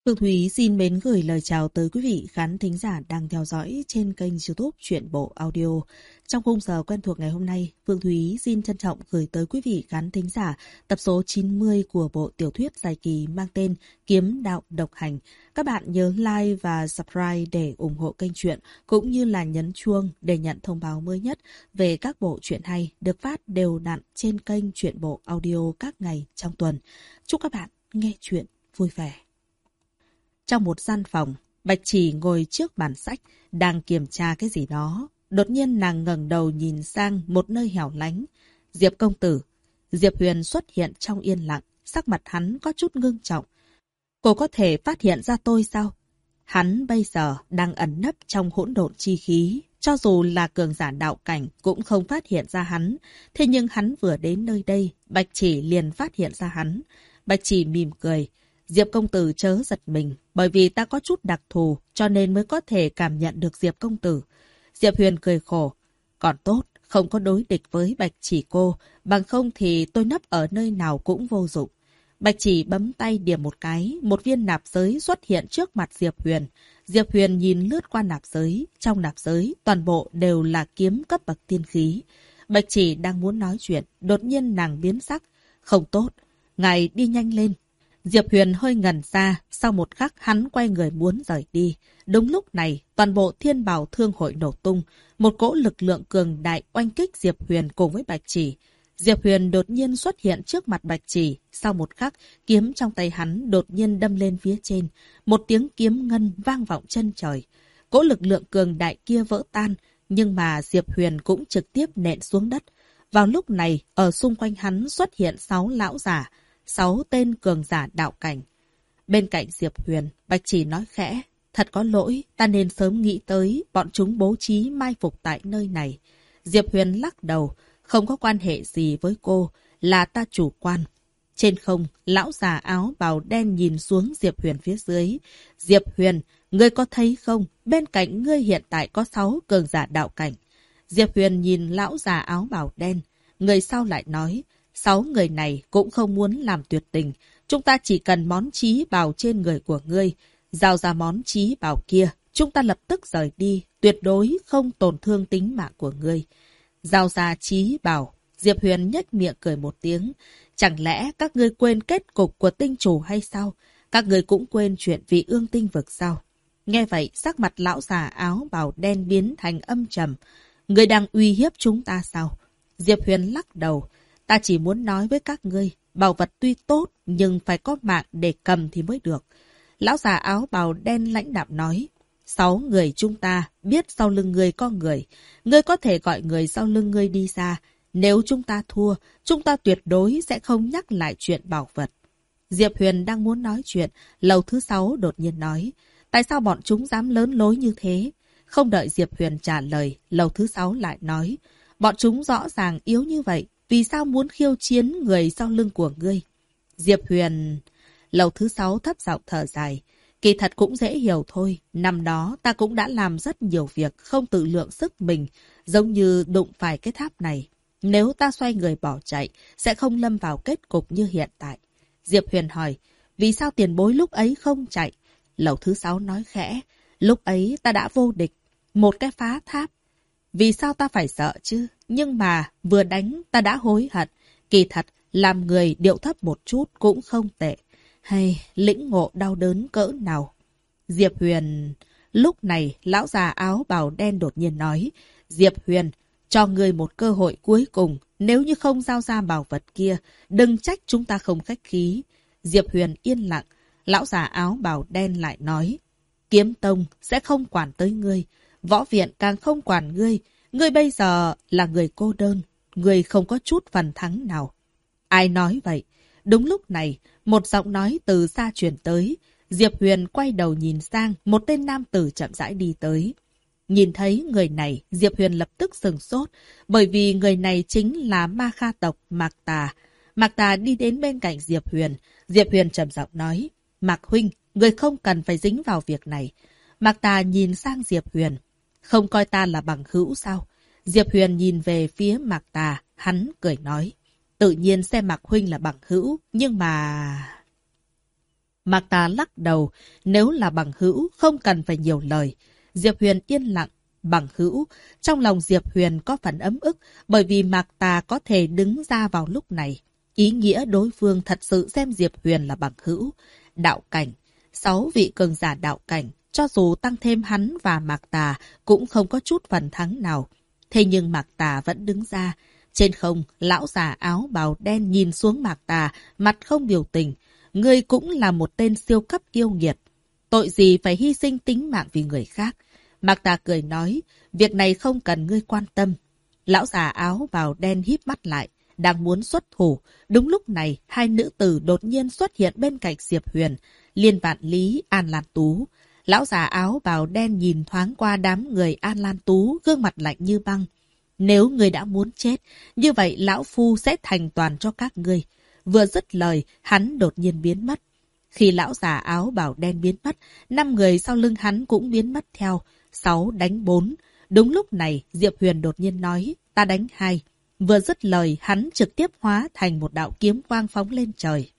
Phương Thúy xin mến gửi lời chào tới quý vị khán thính giả đang theo dõi trên kênh YouTube Truyện Bộ Audio. Trong khung giờ quen thuộc ngày hôm nay, Phương Thúy xin trân trọng gửi tới quý vị khán thính giả tập số 90 của bộ tiểu thuyết dài kỳ mang tên Kiếm Đạo Độc Hành. Các bạn nhớ like và subscribe để ủng hộ kênh truyện, cũng như là nhấn chuông để nhận thông báo mới nhất về các bộ truyện hay được phát đều đặn trên kênh Truyện Bộ Audio các ngày trong tuần. Chúc các bạn nghe truyện vui vẻ. Trong một gian phòng, Bạch Chỉ ngồi trước bàn sách, đang kiểm tra cái gì đó. Đột nhiên nàng ngẩng đầu nhìn sang một nơi hẻo lánh. Diệp công tử. Diệp Huyền xuất hiện trong yên lặng, sắc mặt hắn có chút ngưng trọng. Cô có thể phát hiện ra tôi sao? Hắn bây giờ đang ẩn nấp trong hỗn độn chi khí. Cho dù là cường giả đạo cảnh cũng không phát hiện ra hắn. Thế nhưng hắn vừa đến nơi đây, Bạch Chỉ liền phát hiện ra hắn. Bạch Chỉ mỉm cười. Diệp công tử chớ giật mình, bởi vì ta có chút đặc thù, cho nên mới có thể cảm nhận được Diệp công tử. Diệp Huyền cười khổ. Còn tốt, không có đối địch với Bạch Chỉ cô, bằng không thì tôi nấp ở nơi nào cũng vô dụng. Bạch Chỉ bấm tay điểm một cái, một viên nạp giới xuất hiện trước mặt Diệp Huyền. Diệp Huyền nhìn lướt qua nạp giới, trong nạp giới toàn bộ đều là kiếm cấp bậc tiên khí. Bạch Chỉ đang muốn nói chuyện, đột nhiên nàng biến sắc. Không tốt, ngài đi nhanh lên. Diệp Huyền hơi ngẩn ra, sau một khắc hắn quay người muốn rời đi. Đúng lúc này, toàn bộ Thiên Bảo Thương hội nổ tung, một cỗ lực lượng cường đại oanh kích Diệp Huyền cùng với Bạch Chỉ. Diệp Huyền đột nhiên xuất hiện trước mặt Bạch Chỉ, sau một khắc, kiếm trong tay hắn đột nhiên đâm lên phía trên, một tiếng kiếm ngân vang vọng chân trời. Cỗ lực lượng cường đại kia vỡ tan, nhưng mà Diệp Huyền cũng trực tiếp nện xuống đất. Vào lúc này, ở xung quanh hắn xuất hiện 6 lão giả, 6 tên cường giả đạo cảnh. Bên cạnh Diệp Huyền, Bạch Chỉ nói khẽ, thật có lỗi, ta nên sớm nghĩ tới bọn chúng bố trí mai phục tại nơi này. Diệp Huyền lắc đầu, không có quan hệ gì với cô, là ta chủ quan. Trên không, lão già áo bào đen nhìn xuống Diệp Huyền phía dưới. Diệp Huyền, ngươi có thấy không, bên cạnh ngươi hiện tại có 6 cường giả đạo cảnh. Diệp Huyền nhìn lão già áo bào đen, người sau lại nói, 6 người này cũng không muốn làm tuyệt tình. Chúng ta chỉ cần món chí bảo trên người của ngươi. Giao ra món chí bảo kia. Chúng ta lập tức rời đi. Tuyệt đối không tổn thương tính mạng của ngươi. Giao ra chí bảo. Diệp Huyền nhếch miệng cười một tiếng. Chẳng lẽ các ngươi quên kết cục của tinh chủ hay sao? Các ngươi cũng quên chuyện vị ương tinh vực sao? Nghe vậy, sắc mặt lão già áo bào đen biến thành âm trầm. Ngươi đang uy hiếp chúng ta sao? Diệp Huyền lắc đầu. Ta chỉ muốn nói với các ngươi, bảo vật tuy tốt, nhưng phải có mạng để cầm thì mới được. Lão già áo bào đen lãnh đạm nói, 6 người chúng ta biết sau lưng ngươi có người. Ngươi có thể gọi người sau lưng ngươi đi ra. Nếu chúng ta thua, chúng ta tuyệt đối sẽ không nhắc lại chuyện bảo vật. Diệp Huyền đang muốn nói chuyện, lầu thứ 6 đột nhiên nói, tại sao bọn chúng dám lớn lối như thế? Không đợi Diệp Huyền trả lời, lầu thứ 6 lại nói, bọn chúng rõ ràng yếu như vậy. Vì sao muốn khiêu chiến người sau lưng của ngươi? Diệp Huyền... Lầu thứ 6 thấp giọng thở dài. Kỳ thật cũng dễ hiểu thôi. Năm đó ta cũng đã làm rất nhiều việc không tự lượng sức mình. Giống như đụng phải cái tháp này. Nếu ta xoay người bỏ chạy, sẽ không lâm vào kết cục như hiện tại. Diệp Huyền hỏi, vì sao tiền bối lúc ấy không chạy? Lầu thứ 6 nói khẽ, lúc ấy ta đã vô địch. Một cái phá tháp. Vì sao ta phải sợ chứ? Nhưng mà vừa đánh ta đã hối hận. Kỳ thật, làm người điệu thấp một chút cũng không tệ. Hay lĩnh ngộ đau đớn cỡ nào? Diệp Huyền... Lúc này, lão già áo bào đen đột nhiên nói. Diệp Huyền, cho ngươi một cơ hội cuối cùng. Nếu như không giao ra bảo vật kia, đừng trách chúng ta không khách khí. Diệp Huyền yên lặng. Lão già áo bào đen lại nói. Kiếm tông sẽ không quản tới ngươi. Võ viện càng không quản ngươi. Ngươi bây giờ là người cô đơn. Ngươi không có chút phần thắng nào. Ai nói vậy? Đúng lúc này, một giọng nói từ xa truyền tới. Diệp Huyền quay đầu nhìn sang, một tên nam tử chậm rãi đi tới. Nhìn thấy người này, Diệp Huyền lập tức sửng sốt, bởi vì người này chính là ma kha tộc Mạc Tà. Mạc Tà đi đến bên cạnh Diệp Huyền. Diệp Huyền trầm giọng nói, Mạc huynh, người không cần phải dính vào việc này. Mạc Tà nhìn sang Diệp Huyền. Không coi ta là bằng hữu sao? Diệp Huyền nhìn về phía Mạc Tà, hắn cười nói. Tự nhiên xem Mạc huynh là bằng hữu, nhưng mà... Mạc Tà lắc đầu, nếu là bằng hữu, không cần phải nhiều lời. Diệp Huyền yên lặng, bằng hữu. Trong lòng Diệp Huyền có phần ấm ức, bởi vì Mạc Tà có thể đứng ra vào lúc này. Ý nghĩa đối phương thật sự xem Diệp Huyền là bằng hữu. Đạo cảnh, 6 vị cường giả đạo cảnh, cho dù tăng thêm hắn và Mạc Tà cũng không có chút phần thắng nào. Thế nhưng Mạc Tà vẫn đứng ra. Trên không, lão già áo bào đen nhìn xuống Mạc Tà, mặt không biểu tình. Ngươi cũng là một tên siêu cấp yêu nghiệt. Tội gì phải hy sinh tính mạng vì người khác. Mạc Tà cười nói, việc này không cần ngươi quan tâm. Lão già áo bào đen híp mắt lại, đang muốn xuất thủ. Đúng lúc này, hai nữ tử đột nhiên xuất hiện bên cạnh Diệp Huyền, Liên Vạn Lý, An Lan Tú. Lão già áo bào đen nhìn thoáng qua đám người An Lan Tú, gương mặt lạnh như băng. Nếu ngươi đã muốn chết, như vậy lão phu sẽ thành toàn cho các ngươi. Vừa dứt lời, hắn đột nhiên biến mất. Khi lão già áo bào đen biến mất, 5 người sau lưng hắn cũng biến mất theo. 6 đánh 4. Đúng lúc này, Diệp Huyền đột nhiên nói, ta đánh 2. Vừa dứt lời, hắn trực tiếp hóa thành một đạo kiếm quang phóng lên trời.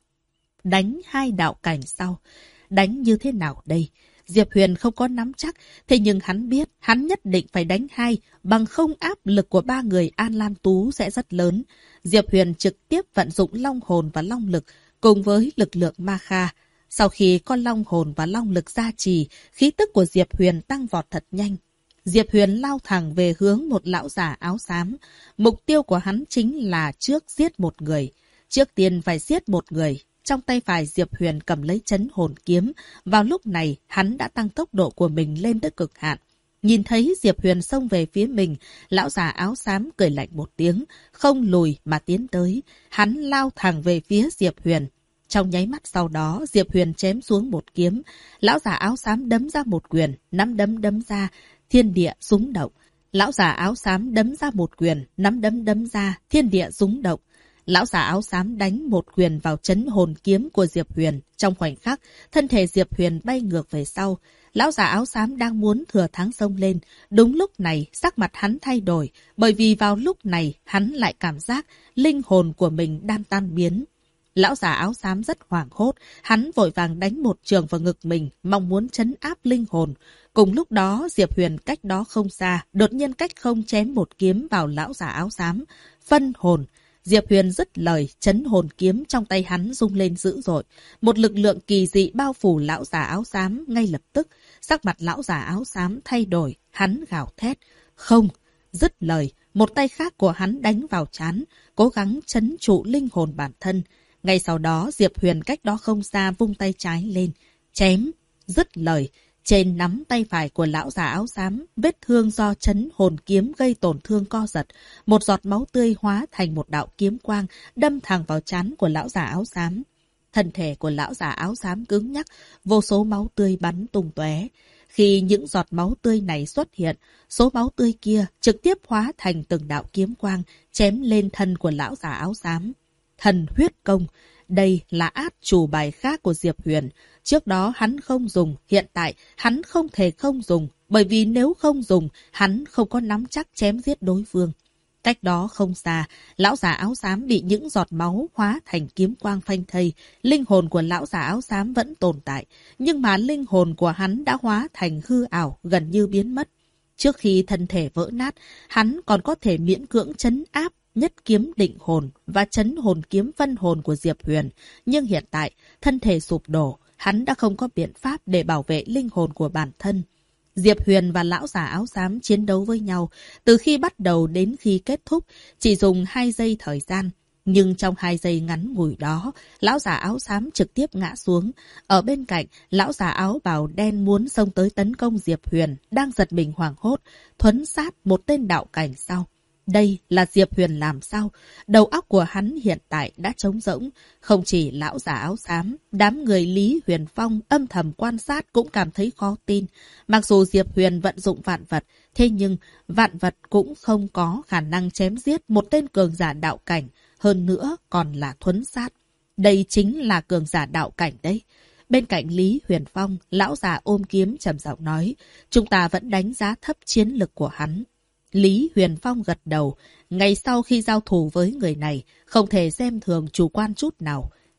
Đánh 2 đạo cảnh sau. Đánh như thế nào đây? Diệp Huyền không có nắm chắc, thế nhưng hắn biết hắn nhất định phải đánh 2, bằng không áp lực của 3 người An Lan Tú sẽ rất lớn. Diệp Huyền trực tiếp vận dụng long hồn và long lực cùng với lực lượng ma kha. Sau khi có long hồn và long lực gia trì, khí tức của Diệp Huyền tăng vọt thật nhanh. Diệp Huyền lao thẳng về hướng một lão già áo xám. Mục tiêu của hắn chính là trước giết một người. Trước tiên phải giết một người. Trong tay phải Diệp Huyền cầm lấy chấn hồn kiếm. Vào lúc này, hắn đã tăng tốc độ của mình lên tới cực hạn. Nhìn thấy Diệp Huyền xông về phía mình, lão già áo xám cười lạnh một tiếng, không lùi mà tiến tới. Hắn lao thẳng về phía Diệp Huyền. Trong nháy mắt sau đó, Diệp Huyền chém xuống một kiếm. Lão già áo xám đấm ra một quyền, nắm đấm đấm ra, thiên địa rung động. Lão già áo xám đấm ra một quyền, nắm đấm đấm ra, thiên địa rung động. Lão già áo xám đánh một quyền vào chấn hồn kiếm của Diệp Huyền. Trong khoảnh khắc, thân thể Diệp Huyền bay ngược về sau. Lão già áo xám đang muốn thừa thắng xông lên. Đúng lúc này, sắc mặt hắn thay đổi, bởi vì vào lúc này, hắn lại cảm giác linh hồn của mình đang tan biến. Lão già áo xám rất hoảng hốt, hắn vội vàng đánh một trường vào ngực mình, mong muốn trấn áp linh hồn. Cùng lúc đó, Diệp Huyền cách đó không xa, đột nhiên cách không chém một kiếm vào lão già áo xám. Phân hồn. Diệp Huyền dứt lời, chấn hồn kiếm trong tay hắn rung lên dữ dội. Một lực lượng kỳ dị bao phủ lão già áo xám ngay lập tức. Sắc mặt lão già áo xám thay đổi, hắn gào thét. Không! Dứt lời, một tay khác của hắn đánh vào trán, cố gắng trấn trụ linh hồn bản thân. Ngay sau đó, Diệp Huyền cách đó không xa vung tay trái lên. Chém! Dứt lời, trên nắm tay phải của lão già áo xám, vết thương do chấn hồn kiếm gây tổn thương co giật. Một giọt máu tươi hóa thành một đạo kiếm quang, đâm thẳng vào trán của lão già áo xám. Thân thể của lão già áo xám cứng nhắc, vô số máu tươi bắn tung tóe. Khi những giọt máu tươi này xuất hiện, số máu tươi kia trực tiếp hóa thành từng đạo kiếm quang, chém lên thân của lão già áo xám. Thần huyết công. Đây là át chủ bài khác của Diệp Huyền. Trước đó hắn không dùng, hiện tại hắn không thể không dùng, bởi vì nếu không dùng, hắn không có nắm chắc chém giết đối phương. Cách đó không xa, lão già áo xám bị những giọt máu hóa thành kiếm quang phanh thây. Linh hồn của lão già áo xám vẫn tồn tại, nhưng mà linh hồn của hắn đã hóa thành hư ảo, gần như biến mất. Trước khi thân thể vỡ nát, hắn còn có thể miễn cưỡng trấn áp nhất kiếm định hồn và chấn hồn kiếm phân hồn của Diệp Huyền. Nhưng hiện tại, thân thể sụp đổ, hắn đã không có biện pháp để bảo vệ linh hồn của bản thân. Diệp Huyền và lão già áo xám chiến đấu với nhau, từ khi bắt đầu đến khi kết thúc, chỉ dùng 2 giây thời gian. Nhưng trong 2 giây ngắn ngủi đó, lão già áo xám trực tiếp ngã xuống. Ở bên cạnh, lão già áo bào đen muốn xông tới tấn công Diệp Huyền, đang giật mình hoảng hốt, thuấn sát một tên đạo cảnh sau. Đây là Diệp Huyền làm sao? Đầu óc của hắn hiện tại đã trống rỗng. Không chỉ lão già áo xám, đám người Lý Huyền Phong âm thầm quan sát cũng cảm thấy khó tin. Mặc dù Diệp Huyền vận dụng vạn vật, thế nhưng vạn vật cũng không có khả năng chém giết một tên cường giả đạo cảnh, hơn nữa còn là thuấn sát. Đây chính là cường giả đạo cảnh đấy. Bên cạnh Lý Huyền Phong, lão già ôm kiếm trầm giọng nói, chúng ta vẫn đánh giá thấp chiến lực của hắn. Lý Huyền Phong gật đầu, ngày sau khi giao thủ với người này, không thể xem thường chủ quan chút nào.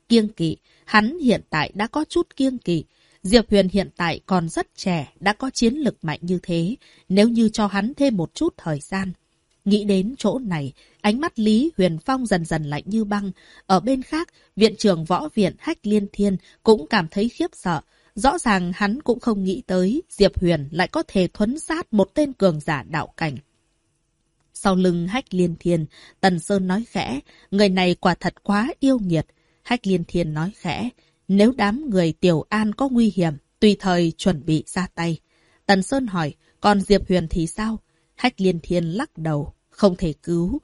Kiêng kỵ, hắn hiện tại đã có chút kiêng kỵ. Diệp Huyền hiện tại còn rất trẻ, đã có chiến lực mạnh như thế, nếu như cho hắn thêm một chút thời gian. Nghĩ đến chỗ này, ánh mắt Lý Huyền Phong dần dần lạnh như băng. Ở bên khác, viện trưởng võ viện Hách Liên Thiên cũng cảm thấy khiếp sợ. Rõ ràng hắn cũng không nghĩ tới Diệp Huyền lại có thể thuấn sát một tên cường giả đạo cảnh. Sau lưng Hách Liên Thiên, Tần Sơn nói khẽ, người này quả thật quá yêu nghiệt. Hách Liên Thiên nói khẽ, nếu đám người Tiểu An có nguy hiểm, tùy thời chuẩn bị ra tay. Tần Sơn hỏi, còn Diệp Huyền thì sao? Hách Liên Thiên lắc đầu, không thể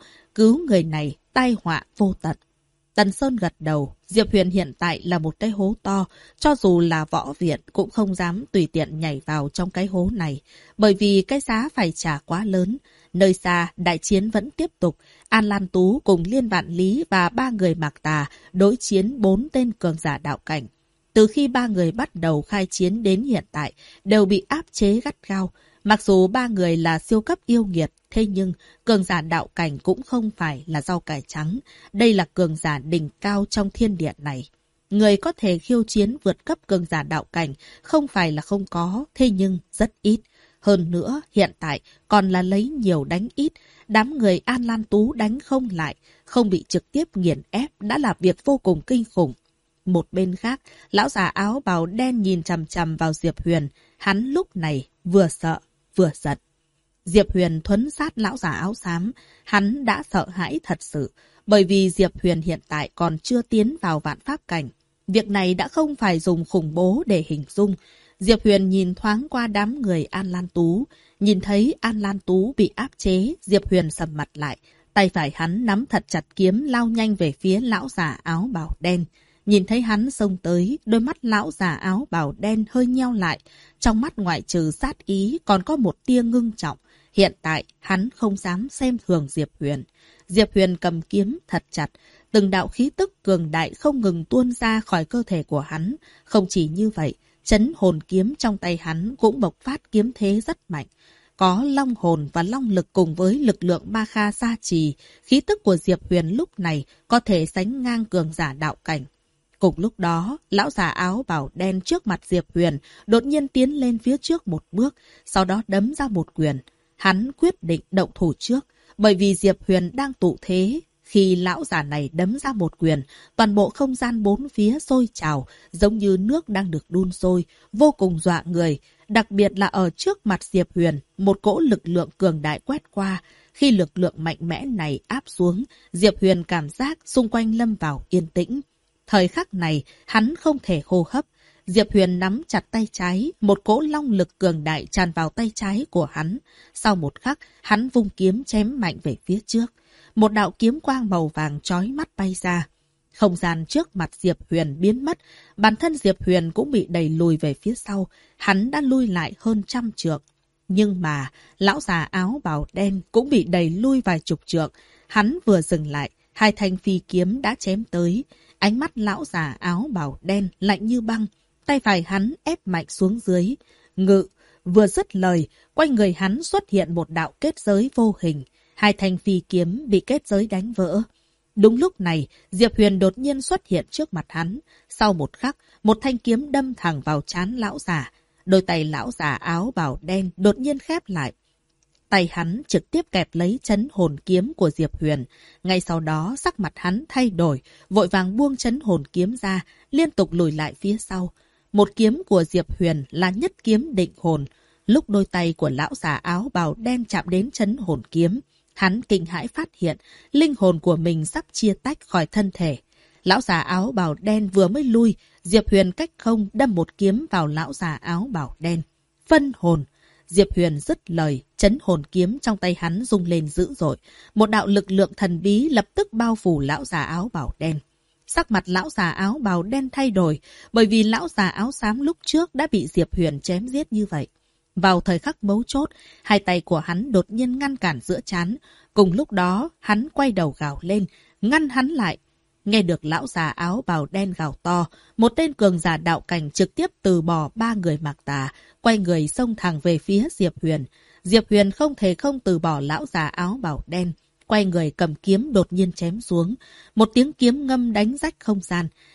cứu người này, tai họa vô tận. Tần Sơn gật đầu, Diệp Huyền hiện tại là một cái hố to, cho dù là võ viện cũng không dám tùy tiện nhảy vào trong cái hố này, bởi vì cái giá phải trả quá lớn. Nơi xa, đại chiến vẫn tiếp tục, An Lan Tú cùng Liên Vạn Lý và 3 người Mạc Tà đối chiến 4 tên cường giả đạo cảnh. Từ khi 3 người bắt đầu khai chiến đến hiện tại, đều bị áp chế gắt gao. Mặc dù 3 người là siêu cấp yêu nghiệt, thế nhưng cường giả đạo cảnh cũng không phải là rau cải trắng. Đây là cường giả đỉnh cao trong thiên địa này. Người có thể khiêu chiến vượt cấp cường giả đạo cảnh không phải là không có, thế nhưng rất ít. Hơn nữa, hiện tại còn là lấy nhiều đánh ít. Đám người An Lan Tú đánh không lại, không bị trực tiếp nghiền ép đã là việc vô cùng kinh khủng. Một bên khác, lão già áo bào đen nhìn chằm chằm vào Diệp Huyền. Hắn lúc này vừa sợ, vừa giận. Diệp Huyền thuấn sát lão già áo xám. Hắn đã sợ hãi thật sự, bởi vì Diệp Huyền hiện tại còn chưa tiến vào vạn pháp cảnh. Việc này đã không phải dùng khủng bố để hình dung. Diệp Huyền nhìn thoáng qua đám người An Lan Tú. Nhìn thấy An Lan Tú bị áp chế, Diệp Huyền sầm mặt lại. Tay phải hắn nắm thật chặt kiếm lao nhanh về phía lão già áo bào đen. Nhìn thấy hắn xông tới, đôi mắt lão già áo bào đen hơi nheo lại. Trong mắt ngoại trừ sát ý còn có một tia ngưng trọng. Hiện tại, hắn không dám xem thường Diệp Huyền. Diệp Huyền cầm kiếm thật chặt. Từng đạo khí tức cường đại không ngừng tuôn ra khỏi cơ thể của hắn. Không chỉ như vậy, chấn hồn kiếm trong tay hắn cũng bộc phát kiếm thế rất mạnh. Có long hồn và long lực cùng với lực lượng ma kha gia trì. Khí tức của Diệp Huyền lúc này có thể sánh ngang cường giả đạo cảnh. Cùng lúc đó, lão già áo bào đen trước mặt Diệp Huyền đột nhiên tiến lên phía trước một bước, sau đó đấm ra một quyền. Hắn quyết định động thủ trước, bởi vì Diệp Huyền đang tụ thế. Khi lão già này đấm ra một quyền, toàn bộ không gian bốn phía sôi trào, giống như nước đang được đun sôi, vô cùng dọa người. Đặc biệt là ở trước mặt Diệp Huyền, một cỗ lực lượng cường đại quét qua. Khi lực lượng mạnh mẽ này áp xuống, Diệp Huyền cảm giác xung quanh lâm vào yên tĩnh. Thời khắc này, hắn không thể hô hấp. Diệp Huyền nắm chặt tay trái, một cỗ long lực cường đại tràn vào tay trái của hắn. Sau một khắc, hắn vung kiếm chém mạnh về phía trước. Một đạo kiếm quang màu vàng chói mắt bay ra. Không gian trước mặt Diệp Huyền biến mất, bản thân Diệp Huyền cũng bị đẩy lùi về phía sau. Hắn đã lui lại hơn 100 trượng. Nhưng mà, lão già áo bào đen cũng bị đẩy lui vài chục trượng. Hắn vừa dừng lại, 2 thanh phi kiếm đã chém tới. Ánh mắt lão già áo bào đen lạnh như băng. Tay phải hắn ép mạnh xuống dưới. Ngự, vừa dứt lời, quanh người hắn xuất hiện một đạo kết giới vô hình. 2 thanh phi kiếm bị kết giới đánh vỡ. Đúng lúc này, Diệp Huyền đột nhiên xuất hiện trước mặt hắn. Sau một khắc, một thanh kiếm đâm thẳng vào trán lão già. Đôi tay lão già áo bào đen đột nhiên khép lại. Tay hắn trực tiếp kẹp lấy chấn hồn kiếm của Diệp Huyền. Ngay sau đó, sắc mặt hắn thay đổi, vội vàng buông chấn hồn kiếm ra, liên tục lùi lại phía sau. Một kiếm của Diệp Huyền là nhất kiếm định hồn. Lúc đôi tay của lão già áo bào đen chạm đến chấn hồn kiếm, hắn kinh hãi phát hiện linh hồn của mình sắp chia tách khỏi thân thể. Lão già áo bào đen vừa mới lui, Diệp Huyền cách không đâm một kiếm vào lão già áo bào đen. Phân hồn! Diệp Huyền dứt lời, chấn hồn kiếm trong tay hắn rung lên dữ dội. Một đạo lực lượng thần bí lập tức bao phủ lão già áo bào đen. Sắc mặt lão già áo bào đen thay đổi, bởi vì lão già áo xám lúc trước đã bị Diệp Huyền chém giết như vậy. Vào thời khắc mấu chốt, 2 tay của hắn đột nhiên ngăn cản giữa trán. Cùng lúc đó, hắn quay đầu gào lên, ngăn hắn lại. Nghe được lão già áo bào đen gào to, một tên cường giả đạo cảnh trực tiếp từ bỏ 3 người Mạc Tà, quay người xông thẳng về phía Diệp Huyền. Diệp Huyền không thể không từ bỏ lão già áo bào đen. Quay người cầm kiếm đột nhiên chém xuống. Một tiếng kiếm ngâm đánh rách không gian.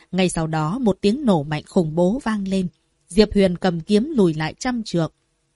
Ngay sau đó một tiếng nổ mạnh khủng bố vang lên. Diệp Huyền cầm kiếm lùi lại 100 trượng.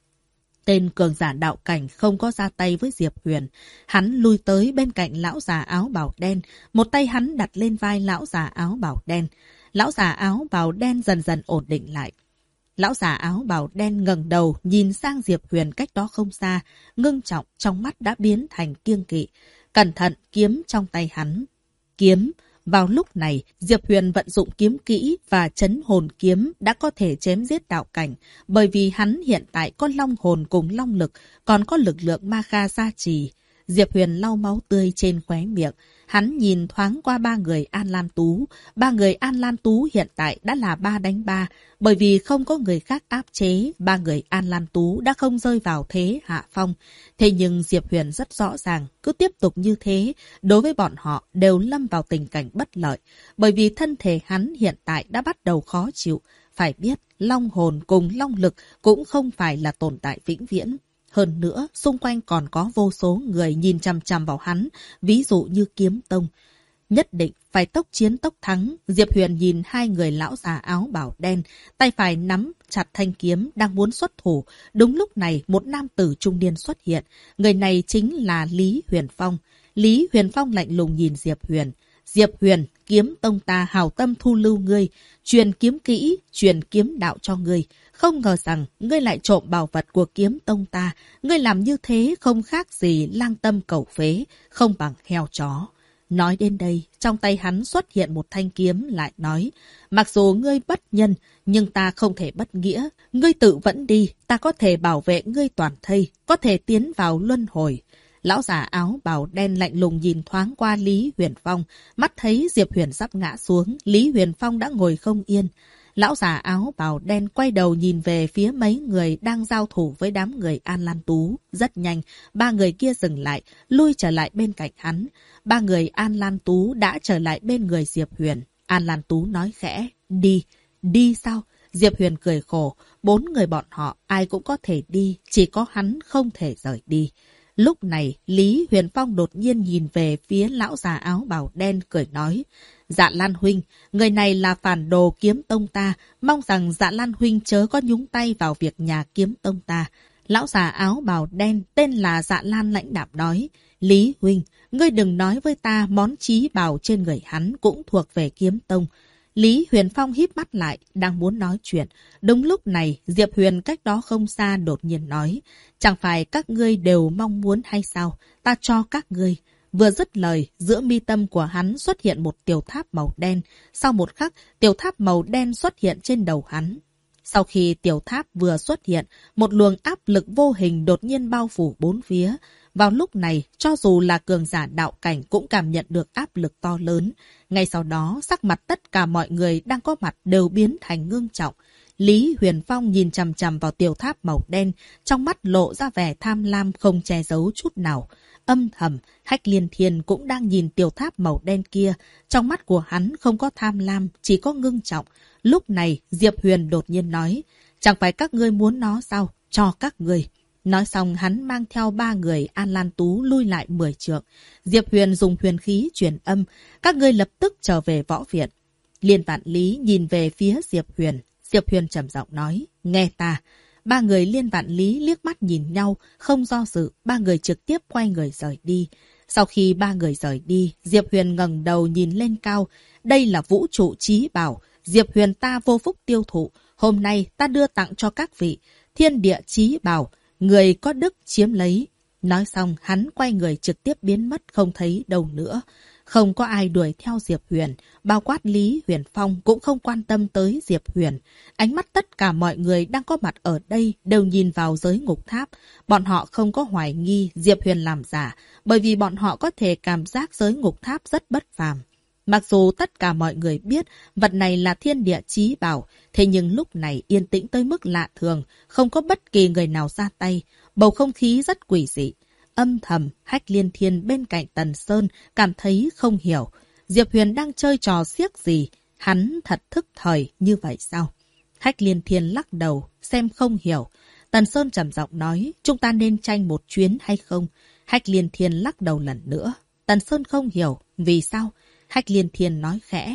Tên cường giả đạo cảnh không có ra tay với Diệp Huyền. Hắn lui tới bên cạnh lão già áo bào đen. Một tay hắn đặt lên vai lão già áo bào đen. Lão già áo bào đen dần dần ổn định lại. Lão già áo bào đen ngẩng đầu nhìn sang Diệp Huyền cách đó không xa. Ngưng trọng trong mắt đã biến thành kiêng kỵ. Cẩn thận kiếm trong tay hắn. Kiếm. Vào lúc này, Diệp Huyền vận dụng kiếm kỹ và trấn hồn kiếm đã có thể chém giết đạo cảnh, bởi vì hắn hiện tại có long hồn cùng long lực, còn có lực lượng ma kha gia trì. Diệp Huyền lau máu tươi trên khóe miệng. Hắn nhìn thoáng qua 3 người An Lan Tú. 3 người An Lan Tú hiện tại đã là 3 đánh 3. Bởi vì không có người khác áp chế, 3 người An Lan Tú đã không rơi vào thế hạ phong. Thế nhưng Diệp Huyền rất rõ ràng, cứ tiếp tục như thế, đối với bọn họ đều lâm vào tình cảnh bất lợi. Bởi vì thân thể hắn hiện tại đã bắt đầu khó chịu. Phải biết, long hồn cùng long lực cũng không phải là tồn tại vĩnh viễn. Hơn nữa, xung quanh còn có vô số người nhìn chằm chằm vào hắn, ví dụ như Kiếm Tông. Nhất định phải tốc chiến tốc thắng. Diệp Huyền nhìn 2 người lão già áo bào đen, tay phải nắm chặt thanh kiếm đang muốn xuất thủ. Đúng lúc này, một nam tử trung niên xuất hiện. Người này chính là Lý Huyền Phong. Lý Huyền Phong lạnh lùng nhìn Diệp Huyền. Diệp Huyền, Kiếm Tông ta hào tâm thu lưu ngươi, truyền kiếm kỹ, truyền kiếm đạo cho ngươi. Không ngờ rằng ngươi lại trộm bảo vật của Kiếm Tông ta. Ngươi làm như thế không khác gì lang tâm cầu phế, không bằng heo chó. Nói đến đây, trong tay hắn xuất hiện một thanh kiếm lại nói, mặc dù ngươi bất nhân, nhưng ta không thể bất nghĩa. Ngươi tự vẫn đi, ta có thể bảo vệ ngươi toàn thây, có thể tiến vào luân hồi. Lão già áo bào đen lạnh lùng nhìn thoáng qua Lý Huyền Phong, mắt thấy Diệp Huyền sắp ngã xuống, Lý Huyền Phong đã ngồi không yên. Lão già áo bào đen quay đầu nhìn về phía mấy người đang giao thủ với đám người An Lan Tú. Rất nhanh, 3 người kia dừng lại, lui trở lại bên cạnh hắn. 3 người An Lan Tú đã trở lại bên người Diệp Huyền. An Lan Tú nói khẽ, đi. Đi sao? Diệp Huyền cười khổ, 4 người bọn họ ai cũng có thể đi, chỉ có hắn không thể rời đi. Lúc này, Lý Huyền Phong đột nhiên nhìn về phía lão già áo bào đen cười nói, Dạ Lan Huynh, người này là phản đồ Kiếm Tông ta, mong rằng Dạ Lan Huynh chớ có nhúng tay vào việc nhà Kiếm Tông ta. Lão già áo bào đen tên là Dạ Lan lãnh đạm nói, Lý Huynh, ngươi đừng nói với ta món chí bảo trên người hắn cũng thuộc về Kiếm Tông. Lý Huyền Phong híp mắt lại, đang muốn nói chuyện. Đúng lúc này, Diệp Huyền cách đó không xa đột nhiên nói, chẳng phải các ngươi đều mong muốn hay sao, ta cho các ngươi. Vừa dứt lời, giữa mi tâm của hắn xuất hiện một tiểu tháp màu đen. Sau một khắc, tiểu tháp màu đen xuất hiện trên đầu hắn. Sau khi tiểu tháp vừa xuất hiện, một luồng áp lực vô hình đột nhiên bao phủ 4 phía. Vào lúc này, cho dù là cường giả đạo cảnh cũng cảm nhận được áp lực to lớn. Ngay sau đó, sắc mặt tất cả mọi người đang có mặt đều biến thành ngưng trọng. Lý Huyền Phong nhìn chằm chằm vào tiểu tháp màu đen, trong mắt lộ ra vẻ tham lam không che giấu chút nào. Âm thầm, Hách Liên Thiên cũng đang nhìn tiểu tháp màu đen kia. Trong mắt của hắn không có tham lam, chỉ có ngưng trọng. Lúc này, Diệp Huyền đột nhiên nói, chẳng phải các ngươi muốn nó sao? Cho các ngươi. Nói xong hắn mang theo 3 người An Lan Tú lui lại 10 trượng. Diệp Huyền dùng huyền khí truyền âm, các ngươi lập tức trở về võ viện. Liên Vạn Lý nhìn về phía Diệp Huyền. Diệp Huyền trầm giọng nói, nghe ta. 3 người Liên Vạn Lý liếc mắt nhìn nhau, không do dự, 3 người trực tiếp quay người rời đi. Sau khi 3 người rời đi, Diệp Huyền ngẩng đầu nhìn lên cao. Đây là vũ trụ chí bảo. Diệp Huyền ta vô phúc tiêu thụ. Hôm nay ta đưa tặng cho các vị. Thiên địa chí bảo. Người có đức chiếm lấy. Nói xong, hắn quay người trực tiếp biến mất không thấy đâu nữa. Không có ai đuổi theo Diệp Huyền, bao quát Lý Huyền Phong cũng không quan tâm tới Diệp Huyền. Ánh mắt tất cả mọi người đang có mặt ở đây đều nhìn vào giới ngục tháp. Bọn họ không có hoài nghi Diệp Huyền làm giả, bởi vì bọn họ có thể cảm giác giới ngục tháp rất bất phàm. Mặc dù tất cả mọi người biết vật này là thiên địa chí bảo, thế nhưng lúc này yên tĩnh tới mức lạ thường, không có bất kỳ người nào ra tay, bầu không khí rất quỷ dị. Âm thầm, Hách Liên Thiên bên cạnh Tần Sơn cảm thấy không hiểu. Diệp Huyền đang chơi trò xiếc gì? Hắn thật thức thời như vậy sao? Hách Liên Thiên lắc đầu, xem không hiểu. Tần Sơn trầm giọng nói, chúng ta nên tranh một chuyến hay không? Hách Liên Thiên lắc đầu lần nữa. Tần Sơn không hiểu, vì sao? Hách Liên Thiên nói khẽ,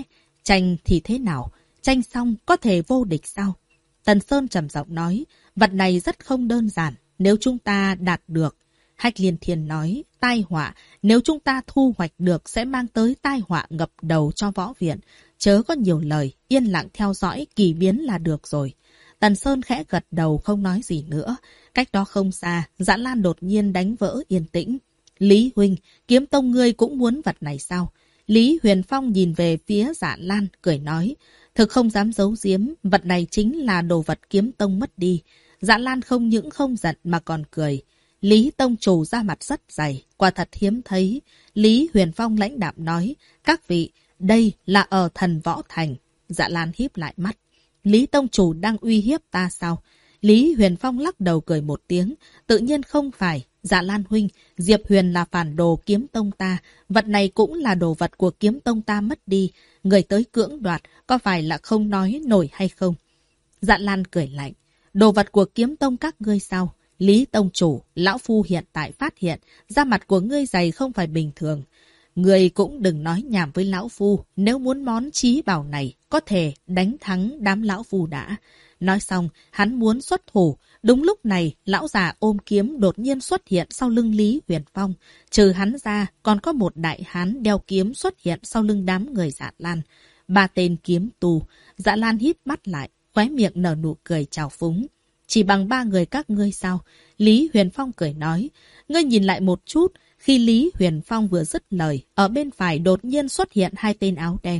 Tranh thì thế nào? Tranh xong có thể vô địch sao? Tần Sơn trầm giọng nói, vật này rất không đơn giản, nếu chúng ta đạt được. Hách Liên Thiên nói, tai họa, nếu chúng ta thu hoạch được sẽ mang tới tai họa ngập đầu cho võ viện. Chớ có nhiều lời, yên lặng theo dõi kỳ biến là được rồi. Tần Sơn khẽ gật đầu không nói gì nữa. Cách đó không xa, Dã Lan đột nhiên đánh vỡ yên tĩnh. Lý huynh, Kiếm Tông ngươi cũng muốn vật này sao? Lý Huyền Phong nhìn về phía Dã Lan, cười nói. Thực không dám giấu giếm, vật này chính là đồ vật Kiếm Tông mất đi. Dã Lan không những không giận mà còn cười. Lý Tông chủ ra mặt rất dày, quả thật hiếm thấy. Lý Huyền Phong lãnh đạm nói, các vị, đây là ở Thần Võ Thành. Dã Lan híp lại mắt. Lý Tông chủ đang uy hiếp ta sao? Lý Huyền Phong lắc đầu cười một tiếng, tự nhiên không phải. Dã Lan huynh, Diệp Huyền là phản đồ Kiếm Tông ta, vật này cũng là đồ vật của Kiếm Tông ta mất đi. Người tới cưỡng đoạt, có phải là không nói nổi hay không? Dã Lan cười lạnh, đồ vật của Kiếm Tông các ngươi sao? Lý Tông chủ, lão phu hiện tại phát hiện, da mặt của ngươi dày không phải bình thường. Ngươi cũng đừng nói nhảm với lão phu, nếu muốn món trí bảo này, có thể đánh thắng đám lão phu đã. Nói xong, hắn muốn xuất thủ. Đúng lúc này, lão già ôm kiếm đột nhiên xuất hiện sau lưng Lý Huyền Phong. Trừ hắn ra, còn có một đại hán đeo kiếm xuất hiện sau lưng đám người Dã Lan. 3 tên kiếm tù. Dã Lan híp mắt lại, khóe miệng nở nụ cười trào phúng. Chỉ bằng 3 người các ngươi sao? Lý Huyền Phong cười nói. Ngươi nhìn lại một chút. Khi Lý Huyền Phong vừa dứt lời, ở bên phải đột nhiên xuất hiện 2 tên áo đen.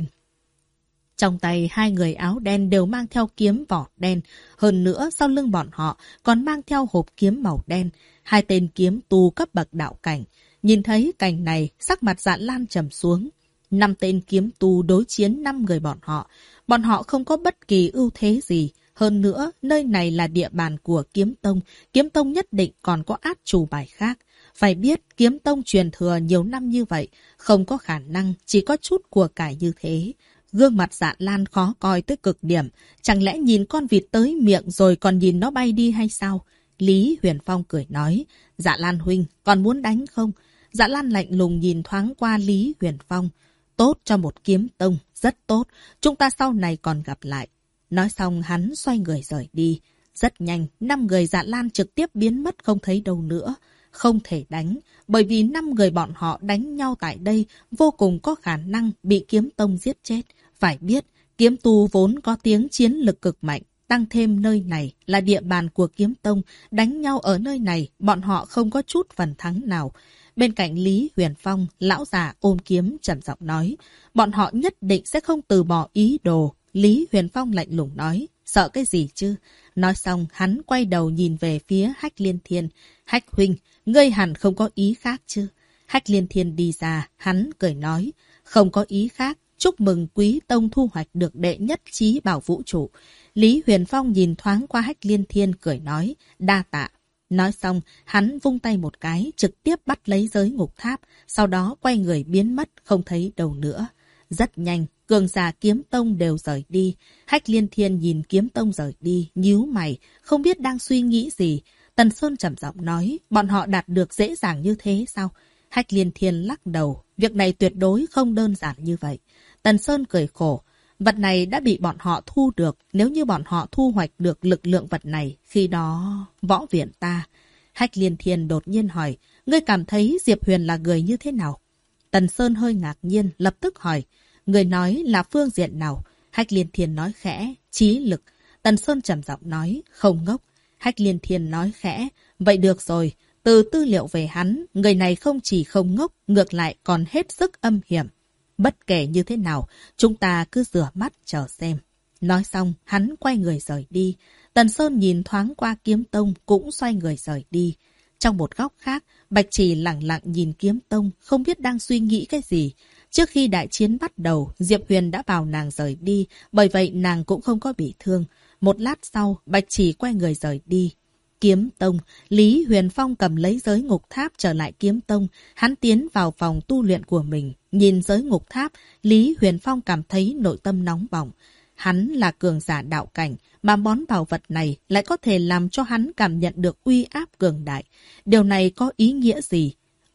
Trong tay 2 người áo đen đều mang theo kiếm vỏ đen. Hơn nữa, sau lưng bọn họ còn mang theo hộp kiếm màu đen. 2 tên kiếm tu cấp bậc đạo cảnh. Nhìn thấy cảnh này, sắc mặt Dã Lan trầm xuống. 5 tên kiếm tu đối chiến 5 người bọn họ. Bọn họ không có bất kỳ ưu thế gì. Hơn nữa, nơi này là địa bàn của Kiếm Tông. Kiếm Tông nhất định còn có át chủ bài khác. Phải biết, Kiếm Tông truyền thừa nhiều năm như vậy, không có khả năng chỉ có chút của cải như thế. Gương mặt Dã Lan khó coi tới cực điểm. Chẳng lẽ nhìn con vịt tới miệng rồi còn nhìn nó bay đi hay sao? Lý Huyền Phong cười nói, Dã Lan huynh, còn muốn đánh không? Dã Lan lạnh lùng nhìn thoáng qua Lý Huyền Phong. Tốt cho một kiếm tông, rất tốt. Chúng ta sau này còn gặp lại. Nói xong hắn xoay người rời đi. Rất nhanh, 5 người Dã Lan trực tiếp biến mất không thấy đâu nữa. Không thể đánh, bởi vì 5 người bọn họ đánh nhau tại đây vô cùng có khả năng bị Kiếm Tông giết chết. Phải biết, kiếm tu vốn có tiếng chiến lực cực mạnh, tăng thêm nơi này là địa bàn của Kiếm Tông, đánh nhau ở nơi này bọn họ không có chút phần thắng nào. Bên cạnh Lý Huyền Phong, lão già ôm kiếm trầm giọng nói, bọn họ nhất định sẽ không từ bỏ ý đồ. Lý Huyền Phong lạnh lùng nói, sợ cái gì chứ? Nói xong, hắn quay đầu nhìn về phía Hách Liên Thiên. Hách huynh, ngươi hẳn không có ý khác chứ? Hách Liên Thiên đi ra, hắn cười nói, không có ý khác. Chúc mừng Quý Tông thu hoạch được đệ nhất trí bảo vũ trụ. Lý Huyền Phong nhìn thoáng qua Hách Liên Thiên cười nói, đa tạ. Nói xong, hắn vung tay một cái, trực tiếp bắt lấy giới ngục tháp, sau đó quay người biến mất, không thấy đâu nữa. Rất nhanh, cường giả Kiếm Tông đều rời đi. Hách Liên Thiên nhìn Kiếm Tông rời đi, nhíu mày, không biết đang suy nghĩ gì. Tần Sơn trầm giọng nói, bọn họ đạt được dễ dàng như thế sao? Hách Liên Thiên lắc đầu, việc này tuyệt đối không đơn giản như vậy. Tần Sơn cười khổ, vật này đã bị bọn họ thu được, nếu như bọn họ thu hoạch được lực lượng vật này, khi đó võ viện ta. Hách Liên Thiên đột nhiên hỏi, ngươi cảm thấy Diệp Huyền là người như thế nào? Tần Sơn hơi ngạc nhiên, lập tức hỏi, người nói là phương diện nào? Hách Liên Thiên nói khẽ, trí lực. Tần Sơn trầm giọng nói, không ngốc. Hách Liên Thiên nói khẽ, vậy được rồi, từ tư liệu về hắn, người này không chỉ không ngốc, ngược lại còn hết sức âm hiểm. Bất kể như thế nào, chúng ta cứ rửa mắt chờ xem. Nói xong, hắn quay người rời đi. Tần Sơn nhìn thoáng qua Kiếm Tông cũng xoay người rời đi. Trong một góc khác, Bạch Chỉ lặng lặng nhìn Kiếm Tông, không biết đang suy nghĩ cái gì. Trước khi đại chiến bắt đầu, Diệp Huyền đã bảo nàng rời đi, bởi vậy nàng cũng không có bị thương. Một lát sau, Bạch Chỉ quay người rời đi. Kiếm Tông, Lý Huyền Phong cầm lấy giới ngục tháp trở lại Kiếm Tông. Hắn tiến vào phòng tu luyện của mình. Nhìn giới ngục tháp, Lý Huyền Phong cảm thấy nội tâm nóng bỏng. Hắn là cường giả đạo cảnh, mà món bảo vật này lại có thể làm cho hắn cảm nhận được uy áp cường đại. Điều này có ý nghĩa gì?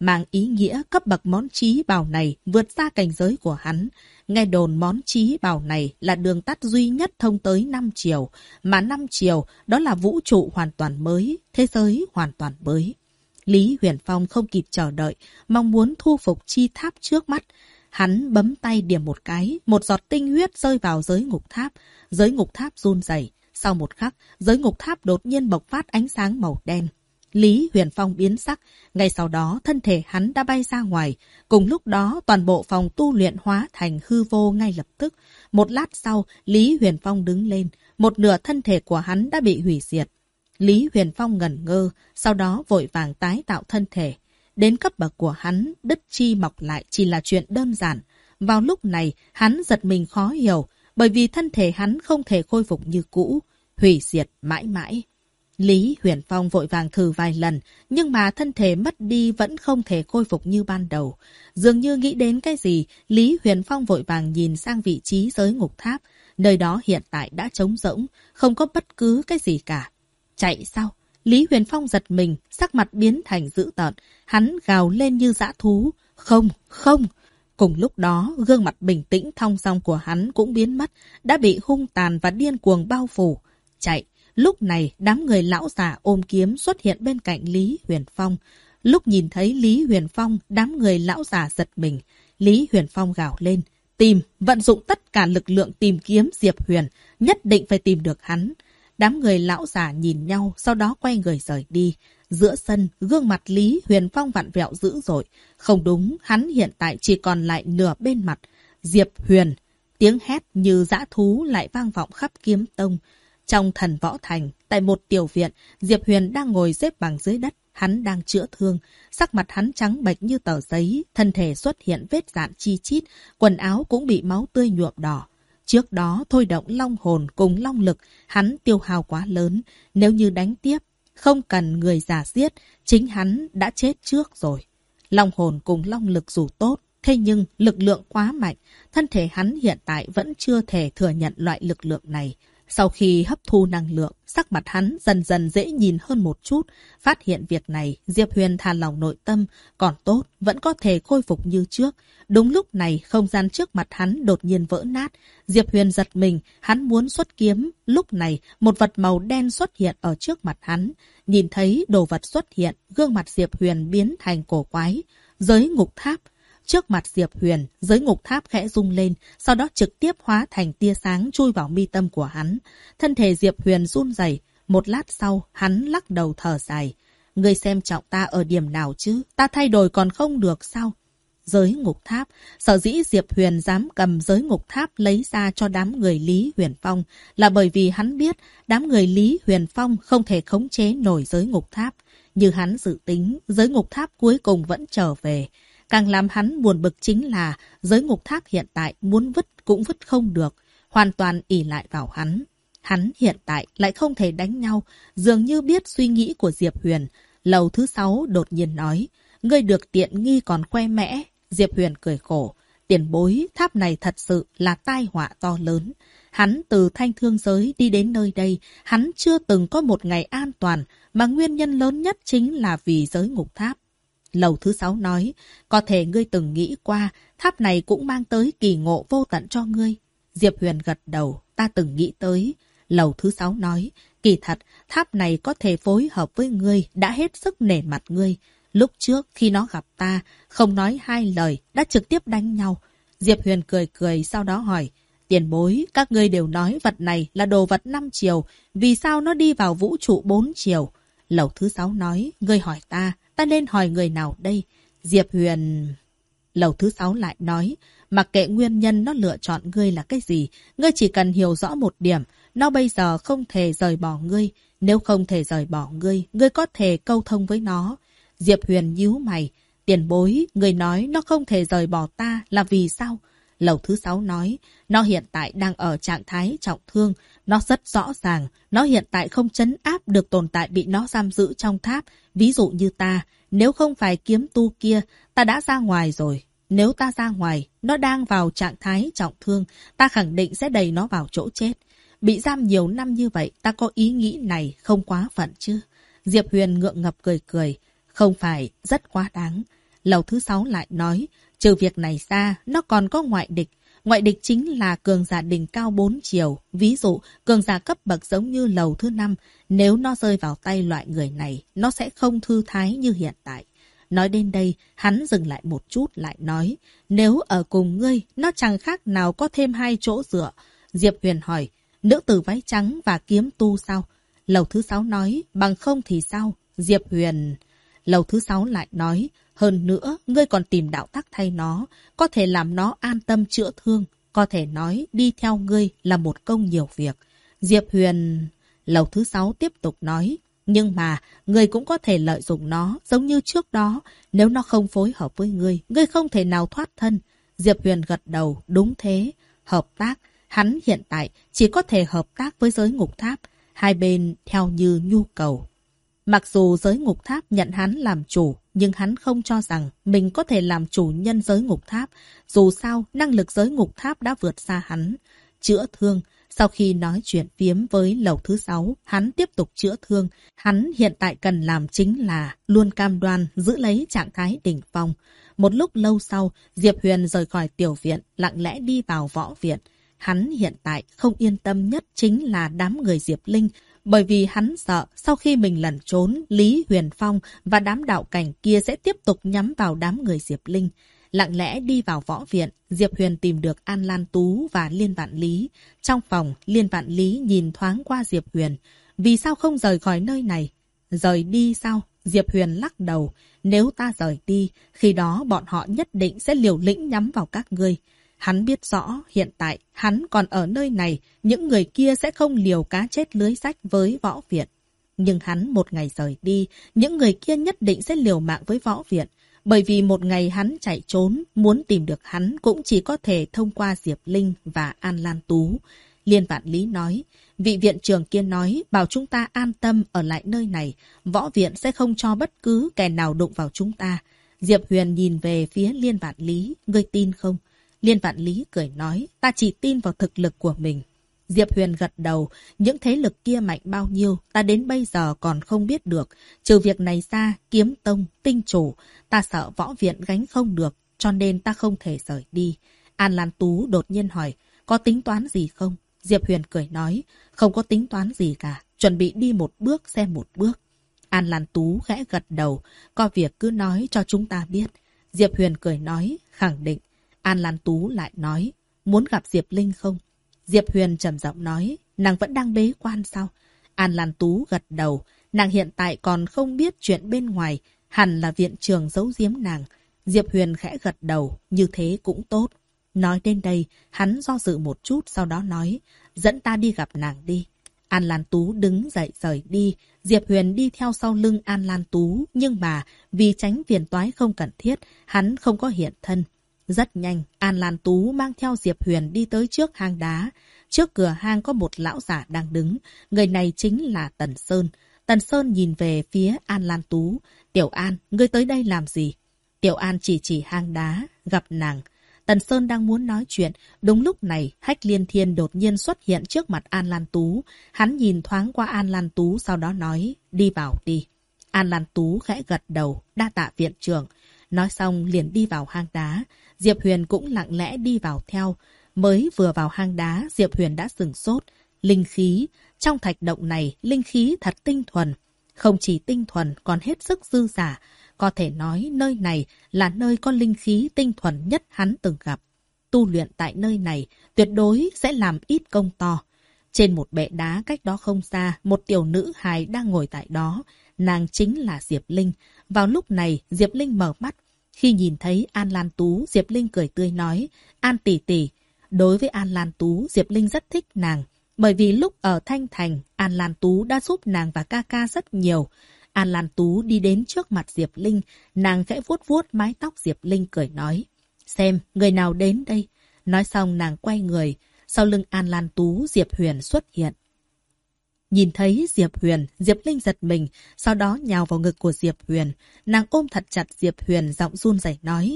mang ý nghĩa cấp bậc món trí bảo này vượt xa cảnh giới của hắn. Nghe đồn món trí bảo này là đường tắt duy nhất thông tới 5 chiều, mà 5 chiều đó là vũ trụ hoàn toàn mới, thế giới hoàn toàn mới. Lý Huyền Phong không kịp chờ đợi, mong muốn thu phục chi tháp trước mắt. Hắn bấm tay điểm một cái, một giọt tinh huyết rơi vào giới ngục tháp. Giới ngục tháp run rẩy. Sau một khắc, giới ngục tháp đột nhiên bộc phát ánh sáng màu đen. Lý Huyền Phong biến sắc, ngay sau đó thân thể hắn đã bay ra ngoài. Cùng lúc đó, toàn bộ phòng tu luyện hóa thành hư vô ngay lập tức. Một lát sau, Lý Huyền Phong đứng lên, một nửa thân thể của hắn đã bị hủy diệt. Lý Huyền Phong ngẩn ngơ, sau đó vội vàng tái tạo thân thể. Đến cấp bậc của hắn, đứt chi mọc lại chỉ là chuyện đơn giản. Vào lúc này, hắn giật mình khó hiểu, bởi vì thân thể hắn không thể khôi phục như cũ, hủy diệt mãi mãi. Lý Huyền Phong vội vàng thử vài lần, nhưng mà thân thể mất đi vẫn không thể khôi phục như ban đầu. Dường như nghĩ đến cái gì, Lý Huyền Phong vội vàng nhìn sang vị trí giới ngục tháp. Nơi đó hiện tại đã trống rỗng, không có bất cứ cái gì cả. Chạy sao? Lý Huyền Phong giật mình, sắc mặt biến thành dữ tợn. Hắn gào lên như dã thú. Không, không! Cùng lúc đó, gương mặt bình tĩnh thong dong của hắn cũng biến mất, đã bị hung tàn và điên cuồng bao phủ. Chạy! Lúc này, đám người lão già ôm kiếm xuất hiện bên cạnh Lý Huyền Phong. Lúc nhìn thấy Lý Huyền Phong, đám người lão già giật mình. Lý Huyền Phong gào lên. Tìm, vận dụng tất cả lực lượng tìm kiếm Diệp Huyền, nhất định phải tìm được hắn. Đám người lão già nhìn nhau, sau đó quay người rời đi. Giữa sân, gương mặt Lý Huyền Phong vặn vẹo dữ dội. Không đúng, hắn hiện tại chỉ còn lại nửa bên mặt. Diệp Huyền, tiếng hét như dã thú lại vang vọng khắp kiếm tông. Trong Thần Võ Thành, tại một tiểu viện, Diệp Huyền đang ngồi xếp bằng dưới đất. Hắn đang chữa thương. Sắc mặt hắn trắng bệch như tờ giấy, thân thể xuất hiện vết rạn chi chít, quần áo cũng bị máu tươi nhuộm đỏ. Trước đó thôi động long hồn cùng long lực, hắn tiêu hao quá lớn. Nếu như đánh tiếp, không cần người già giết, chính hắn đã chết trước rồi. Long hồn cùng long lực dù tốt, thế nhưng lực lượng quá mạnh, thân thể hắn hiện tại vẫn chưa thể thừa nhận loại lực lượng này. Sau khi hấp thu năng lượng, sắc mặt hắn dần dần dễ nhìn hơn một chút. Phát hiện việc này, Diệp Huyền thả lòng nội tâm, còn tốt, vẫn có thể khôi phục như trước. Đúng lúc này, không gian trước mặt hắn đột nhiên vỡ nát. Diệp Huyền giật mình, hắn muốn xuất kiếm. Lúc này, một vật màu đen xuất hiện ở trước mặt hắn. Nhìn thấy đồ vật xuất hiện, gương mặt Diệp Huyền biến thành cổ quái. Giới ngục tháp. Trước mặt Diệp Huyền, giới ngục tháp khẽ rung lên, sau đó trực tiếp hóa thành tia sáng chui vào mi tâm của hắn. Thân thể Diệp Huyền run rẩy. Một lát sau, hắn lắc đầu thở dài. Ngươi xem trọng ta ở điểm nào chứ? Ta thay đổi còn không được sao? Giới ngục tháp. Sở dĩ Diệp Huyền dám cầm giới ngục tháp lấy ra cho đám người Lý Huyền Phong là bởi vì hắn biết đám người Lý Huyền Phong không thể khống chế nổi giới ngục tháp. Như hắn dự tính, giới ngục tháp cuối cùng vẫn trở về. Càng làm hắn buồn bực chính là giới ngục tháp hiện tại muốn vứt cũng vứt không được, hoàn toàn ỷ lại vào hắn. Hắn hiện tại lại không thể đánh nhau, dường như biết suy nghĩ của Diệp Huyền. Lầu thứ 6 đột nhiên nói, ngươi được tiện nghi còn khoe mẽ. Diệp Huyền cười khổ, tiền bối, tháp này thật sự là tai họa to lớn. Hắn từ Thanh Thương giới đi đến nơi đây, hắn chưa từng có một ngày an toàn, mà nguyên nhân lớn nhất chính là vì giới ngục tháp. Lầu thứ 6 nói, có thể ngươi từng nghĩ qua, tháp này cũng mang tới kỳ ngộ vô tận cho ngươi. Diệp Huyền gật đầu, ta từng nghĩ tới. Lầu thứ 6 nói, kỳ thật, tháp này có thể phối hợp với ngươi, đã hết sức nể mặt ngươi. Lúc trước, khi nó gặp ta, không nói hai lời, đã trực tiếp đánh nhau. Diệp Huyền cười cười, sau đó hỏi, tiền bối, các ngươi đều nói vật này là đồ vật 5 chiều, vì sao nó đi vào vũ trụ 4 chiều? Lầu thứ 6 nói, ngươi hỏi ta nên hỏi người nào đây? Diệp Huyền... Lầu thứ 6 lại nói, mặc kệ nguyên nhân nó lựa chọn ngươi là cái gì, ngươi chỉ cần hiểu rõ một điểm, nó bây giờ không thể rời bỏ ngươi. Nếu không thể rời bỏ ngươi, ngươi có thể câu thông với nó. Diệp Huyền nhíu mày, tiền bối, ngươi nói nó không thể rời bỏ ta là vì sao? Lầu thứ 6 nói, nó hiện tại đang ở trạng thái trọng thương. Nó rất rõ ràng, nó hiện tại không trấn áp được tồn tại bị nó giam giữ trong tháp. Ví dụ như ta, nếu không phải kiếm tu kia, ta đã ra ngoài rồi. Nếu ta ra ngoài, nó đang vào trạng thái trọng thương, ta khẳng định sẽ đẩy nó vào chỗ chết. Bị giam nhiều năm như vậy, ta có ý nghĩ này không quá phận chứ? Diệp Huyền ngượng ngập cười cười, không phải rất quá đáng. Lầu thứ 6 lại nói, trừ việc này ra, nó còn có ngoại địch. Ngoại địch chính là cường giả đỉnh cao 4 chiều. Ví dụ, cường giả cấp bậc giống như lầu thứ 5, nếu nó rơi vào tay loại người này, nó sẽ không thư thái như hiện tại. Nói đến đây, hắn dừng lại một chút lại nói, nếu ở cùng ngươi, nó chẳng khác nào có thêm 2 chỗ dựa. Diệp Huyền hỏi, nữ tử váy trắng và kiếm tu sao? Lầu thứ 6 nói, bằng không thì sao? Diệp Huyền... Lầu thứ 6 lại nói, hơn nữa, ngươi còn tìm đạo tắc thay nó, có thể làm nó an tâm chữa thương, có thể nói đi theo ngươi là một công nhiều việc. Diệp Huyền... Lầu thứ 6 tiếp tục nói, nhưng mà, ngươi cũng có thể lợi dụng nó, giống như trước đó, nếu nó không phối hợp với ngươi không thể nào thoát thân. Diệp Huyền gật đầu, đúng thế, hợp tác. Hắn hiện tại chỉ có thể hợp tác với giới ngục tháp, hai bên theo như nhu cầu. Mặc dù giới ngục tháp nhận hắn làm chủ, nhưng hắn không cho rằng mình có thể làm chủ nhân giới ngục tháp. Dù sao, năng lực giới ngục tháp đã vượt xa hắn. Chữa thương. Sau khi nói chuyện phiếm với lầu thứ 6, hắn tiếp tục chữa thương. Hắn hiện tại cần làm chính là luôn cam đoan giữ lấy trạng thái đỉnh phong. Một lúc lâu sau, Diệp Huyền rời khỏi tiểu viện, lặng lẽ đi vào võ viện. Hắn hiện tại không yên tâm nhất chính là đám người Diệp Linh, bởi vì hắn sợ sau khi mình lẩn trốn, Lý Huyền Phong và đám đạo cảnh kia sẽ tiếp tục nhắm vào đám người Diệp Linh. Lặng lẽ đi vào võ viện, Diệp Huyền tìm được An Lan Tú và Liên Vạn Lý. Trong phòng, Liên Vạn Lý nhìn thoáng qua Diệp Huyền. Vì sao không rời khỏi nơi này? Rời đi sao? Diệp Huyền lắc đầu. Nếu ta rời đi, khi đó bọn họ nhất định sẽ liều lĩnh nhắm vào các ngươi. Hắn biết rõ, hiện tại, hắn còn ở nơi này, những người kia sẽ không liều cá chết lưới rách với võ viện. Nhưng hắn một ngày rời đi, những người kia nhất định sẽ liều mạng với võ viện. Bởi vì một ngày hắn chạy trốn, muốn tìm được hắn cũng chỉ có thể thông qua Diệp Linh và An Lan Tú. Liên Vạn Lý nói, vị viện trưởng kia nói bảo chúng ta an tâm ở lại nơi này, võ viện sẽ không cho bất cứ kẻ nào đụng vào chúng ta. Diệp Huyền nhìn về phía Liên Vạn Lý, ngươi tin không? Liên Vạn Lý cười nói, ta chỉ tin vào thực lực của mình. Diệp Huyền gật đầu, những thế lực kia mạnh bao nhiêu, ta đến bây giờ còn không biết được. Trừ việc này ra, kiếm tông, tinh chủ, ta sợ võ viện gánh không được, cho nên ta không thể rời đi. An Lan Tú đột nhiên hỏi, có tính toán gì không? Diệp Huyền cười nói, không có tính toán gì cả, chuẩn bị đi một bước xem một bước. An Lan Tú khẽ gật đầu, có việc cứ nói cho chúng ta biết. Diệp Huyền cười nói, khẳng định. An Lan Tú lại nói, muốn gặp Diệp Linh không? Diệp Huyền trầm giọng nói, nàng vẫn đang bế quan sao? An Lan Tú gật đầu, nàng hiện tại còn không biết chuyện bên ngoài, hẳn là viện trưởng giấu giếm nàng. Diệp Huyền khẽ gật đầu, như thế cũng tốt. Nói đến đây, hắn do dự một chút sau đó nói, dẫn ta đi gặp nàng đi. An Lan Tú đứng dậy rời đi, Diệp Huyền đi theo sau lưng An Lan Tú, nhưng mà vì tránh phiền toái không cần thiết, hắn không có hiện thân. Rất nhanh, An Lan Tú mang theo Diệp Huyền đi tới trước hang đá. Trước cửa hang có một lão giả đang đứng. Người này chính là Tần Sơn. Tần Sơn nhìn về phía An Lan Tú. Tiểu An, ngươi tới đây làm gì? Tiểu An chỉ hang đá, gặp nàng. Tần Sơn đang muốn nói chuyện. Đúng lúc này, Hách Liên Thiên đột nhiên xuất hiện trước mặt An Lan Tú. Hắn nhìn thoáng qua An Lan Tú, sau đó nói, đi vào đi. An Lan Tú khẽ gật đầu, đa tạ viện trưởng. Nói xong liền đi vào hang đá. Diệp Huyền cũng lặng lẽ đi vào theo. Mới vừa vào hang đá, Diệp Huyền đã sửng sốt. Linh khí. Trong thạch động này, linh khí thật tinh thuần. Không chỉ tinh thuần, còn hết sức dư giả. Có thể nói nơi này là nơi có linh khí tinh thuần nhất hắn từng gặp. Tu luyện tại nơi này tuyệt đối sẽ làm ít công to. Trên một bệ đá cách đó không xa, một tiểu nữ hài đang ngồi tại đó. Nàng chính là Diệp Linh. Vào lúc này, Diệp Linh mở mắt. Khi nhìn thấy An Lan Tú, Diệp Linh cười tươi nói, An tỷ tỷ. Đối với An Lan Tú, Diệp Linh rất thích nàng. Bởi vì lúc ở Thanh Thành, An Lan Tú đã giúp nàng và ca ca rất nhiều. An Lan Tú đi đến trước mặt Diệp Linh, nàng khẽ vuốt vuốt mái tóc Diệp Linh cười nói, xem, người nào đến đây. Nói xong nàng quay người, sau lưng An Lan Tú, Diệp Huyền xuất hiện. Nhìn thấy Diệp Huyền, Diệp Linh giật mình, sau đó nhào vào ngực của Diệp Huyền. Nàng ôm thật chặt Diệp Huyền, giọng run rẩy nói,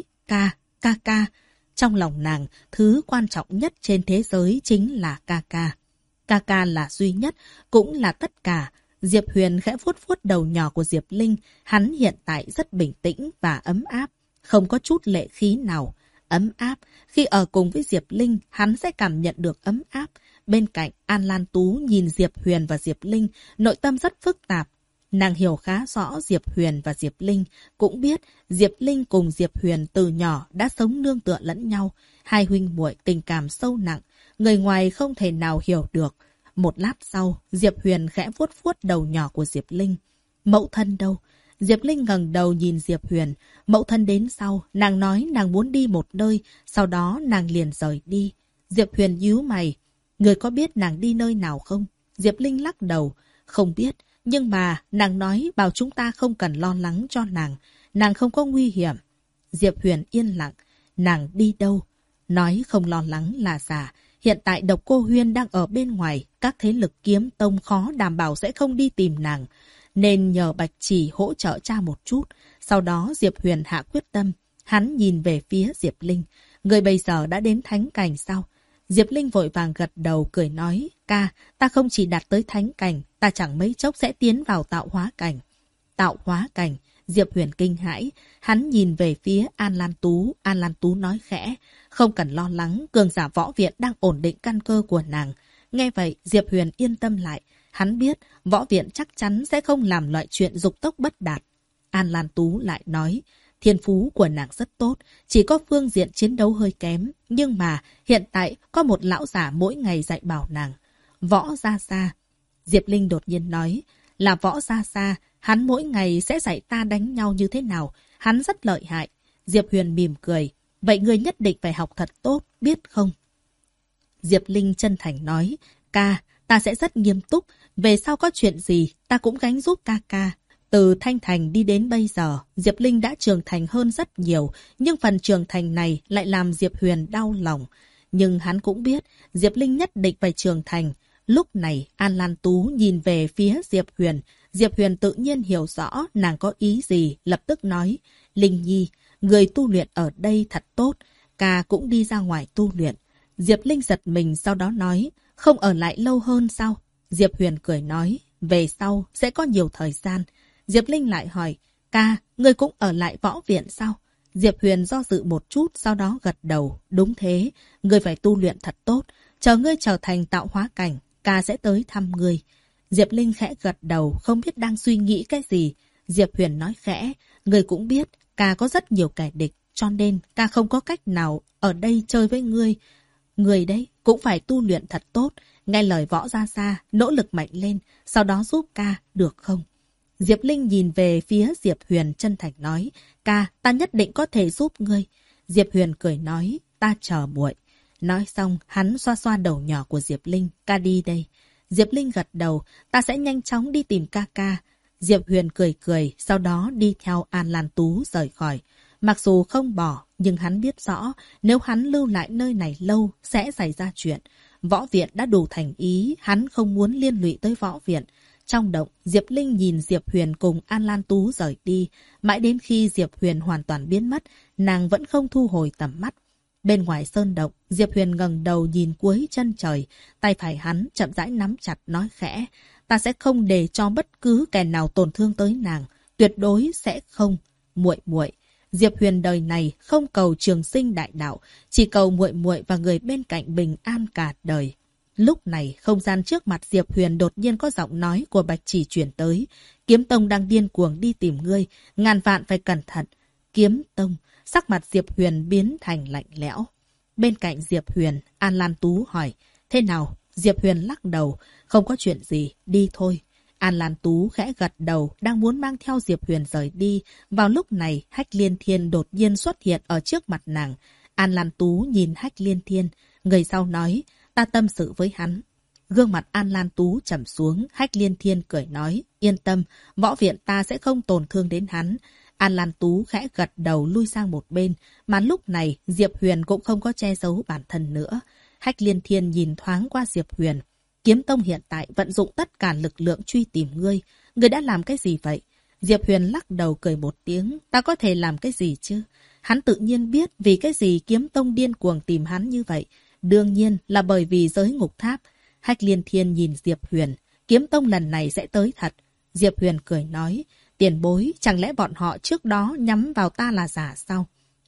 ca. Trong lòng nàng, thứ quan trọng nhất trên thế giới chính là ca ca. Ca ca là duy nhất, cũng là tất cả. Diệp Huyền khẽ vuốt vuốt đầu nhỏ của Diệp Linh. Hắn hiện tại rất bình tĩnh và ấm áp. không có chút lệ khí nào. Ấm áp, khi ở cùng với Diệp Linh, hắn sẽ cảm nhận được ấm áp. Bên cạnh, An Lan Tú nhìn Diệp Huyền và Diệp Linh, nội tâm rất phức tạp. Nàng hiểu khá rõ Diệp Huyền và Diệp Linh, cũng biết Diệp Linh cùng Diệp Huyền từ nhỏ đã sống nương tựa lẫn nhau. Hai huynh muội tình cảm sâu nặng, người ngoài không thể nào hiểu được. Một lát sau, Diệp Huyền khẽ vuốt vuốt đầu nhỏ của Diệp Linh. Mẫu thân đâu? Diệp Linh ngẩng đầu nhìn Diệp Huyền. Mẫu thân đến sau, nàng nói nàng muốn đi một nơi, sau đó nàng liền rời đi. Diệp Huyền nhíu mày. Người có biết nàng đi nơi nào không? Diệp Linh lắc đầu. Không biết, nhưng mà nàng nói bảo chúng ta không cần lo lắng cho nàng. Nàng không có nguy hiểm. Diệp Huyền yên lặng. Nàng đi đâu? Nói không lo lắng là giả. Hiện tại Độc Cô Huyên đang ở bên ngoài, các thế lực kiếm tông khó đảm bảo sẽ không đi tìm nàng. Nên nhờ Bạch Chỉ hỗ trợ cha một chút. Sau đó Diệp Huyền hạ quyết tâm. Hắn nhìn về phía Diệp Linh. Người bây giờ đã đến thánh cảnh sao? Diệp Linh vội vàng gật đầu cười nói. Ca, ta không chỉ đạt tới thánh cảnh, ta chẳng mấy chốc sẽ tiến vào tạo hóa cảnh. Tạo hóa cảnh. Diệp Huyền kinh hãi. Hắn nhìn về phía An Lan Tú. An Lan Tú nói khẽ. Không cần lo lắng, cường giả võ viện đang ổn định căn cơ của nàng. Nghe vậy, Diệp Huyền yên tâm lại. Hắn biết võ viện chắc chắn sẽ không làm loại chuyện dục tốc bất đạt. An Lan Tú lại nói, thiên phú của nàng rất tốt, chỉ có phương diện chiến đấu hơi kém. Nhưng mà hiện tại có một lão giả mỗi ngày dạy bảo nàng. Võ Gia Gia. Diệp Linh đột nhiên nói, là Võ Gia Gia, hắn mỗi ngày sẽ dạy ta đánh nhau như thế nào. Hắn rất lợi hại. Diệp Huyền mỉm cười. Vậy ngươi nhất định phải học thật tốt, biết không? Diệp Linh chân thành nói, ca, ta sẽ rất nghiêm túc. Về sau có chuyện gì, ta cũng gánh giúp ca ca. Từ Thanh Thành đi đến bây giờ, Diệp Linh đã trưởng thành hơn rất nhiều. Nhưng phần trưởng thành này lại làm Diệp Huyền đau lòng. Nhưng hắn cũng biết, Diệp Linh nhất định phải trưởng thành. Lúc này, An Lan Tú nhìn về phía Diệp Huyền. Diệp Huyền tự nhiên hiểu rõ nàng có ý gì, lập tức nói, Linh Nhi, người tu luyện ở đây thật tốt, ca cũng đi ra ngoài tu luyện. Diệp Linh giật mình sau đó nói, không ở lại lâu hơn sao? Diệp Huyền cười nói, về sau sẽ có nhiều thời gian. Diệp Linh lại hỏi, ca, người cũng ở lại võ viện sao? Diệp Huyền do dự một chút sau đó gật đầu, đúng thế, ngươi phải tu luyện thật tốt, chờ ngươi trở thành tạo hóa cảnh, ca sẽ tới thăm ngươi. Diệp Linh khẽ gật đầu, không biết đang suy nghĩ cái gì. Diệp Huyền nói khẽ, ngươi cũng biết, ca có rất nhiều kẻ địch, cho nên ca không có cách nào ở đây chơi với ngươi. Ngươi đấy cũng phải tu luyện thật tốt, nghe lời Võ Gia Gia, nỗ lực mạnh lên, sau đó giúp ca, được không? Diệp Linh nhìn về phía Diệp Huyền chân thành nói, ca, ta nhất định có thể giúp ngươi. Diệp Huyền cười nói, ta chờ muội. Nói xong, hắn xoa xoa đầu nhỏ của Diệp Linh, ca đi đây. Diệp Linh gật đầu, ta sẽ nhanh chóng đi tìm ca ca. Diệp Huyền cười cười, sau đó đi theo An Lan Tú rời khỏi. Mặc dù không bỏ, nhưng hắn biết rõ, nếu hắn lưu lại nơi này lâu, sẽ xảy ra chuyện. Võ viện đã đủ thành ý, hắn không muốn liên lụy tới võ viện. Trong động, Diệp Linh nhìn Diệp Huyền cùng An Lan Tú rời đi. Mãi đến khi Diệp Huyền hoàn toàn biến mất, nàng vẫn không thu hồi tầm mắt. Bên ngoài sơn động, Diệp Huyền ngẩng đầu nhìn cuối chân trời. Tay phải hắn chậm rãi nắm chặt nói khẽ. Ta sẽ không để cho bất cứ kẻ nào tổn thương tới nàng. Tuyệt đối sẽ không. Muội muội. Diệp Huyền đời này không cầu trường sinh đại đạo. Chỉ cầu muội muội và người bên cạnh bình an cả đời. Lúc này, không gian trước mặt Diệp Huyền đột nhiên có giọng nói của Bạch Chỉ chuyển tới. Kiếm Tông đang điên cuồng đi tìm ngươi. Ngàn vạn phải cẩn thận. Kiếm Tông. Sắc mặt Diệp Huyền biến thành lạnh lẽo. Bên cạnh Diệp Huyền, An Lan Tú hỏi, thế nào? Diệp Huyền lắc đầu, không có chuyện gì, đi thôi. An Lan Tú khẽ gật đầu, đang muốn mang theo Diệp Huyền rời đi. Vào lúc này, Hách Liên Thiên đột nhiên xuất hiện ở trước mặt nàng. An Lan Tú nhìn Hách Liên Thiên, người sau nói, ta tâm sự với hắn. Gương mặt An Lan Tú trầm xuống, Hách Liên Thiên cười nói, yên tâm, võ viện ta sẽ không tổn thương đến hắn. An Lan Tú khẽ gật đầu lui sang một bên, mà lúc này Diệp Huyền cũng không có che giấu bản thân nữa. Hách Liên Thiên nhìn thoáng qua Diệp Huyền. Kiếm Tông hiện tại vận dụng tất cả lực lượng truy tìm ngươi. Ngươi đã làm cái gì vậy? Diệp Huyền lắc đầu cười một tiếng. Ta có thể làm cái gì chứ? Hắn tự nhiên biết vì cái gì Kiếm Tông điên cuồng tìm hắn như vậy. Đương nhiên là bởi vì giới ngục tháp. Hách Liên Thiên nhìn Diệp Huyền. Kiếm Tông lần này sẽ tới thật. Diệp Huyền cười nói. Tiền bối, chẳng lẽ bọn họ trước đó nhắm vào ta là giả sao?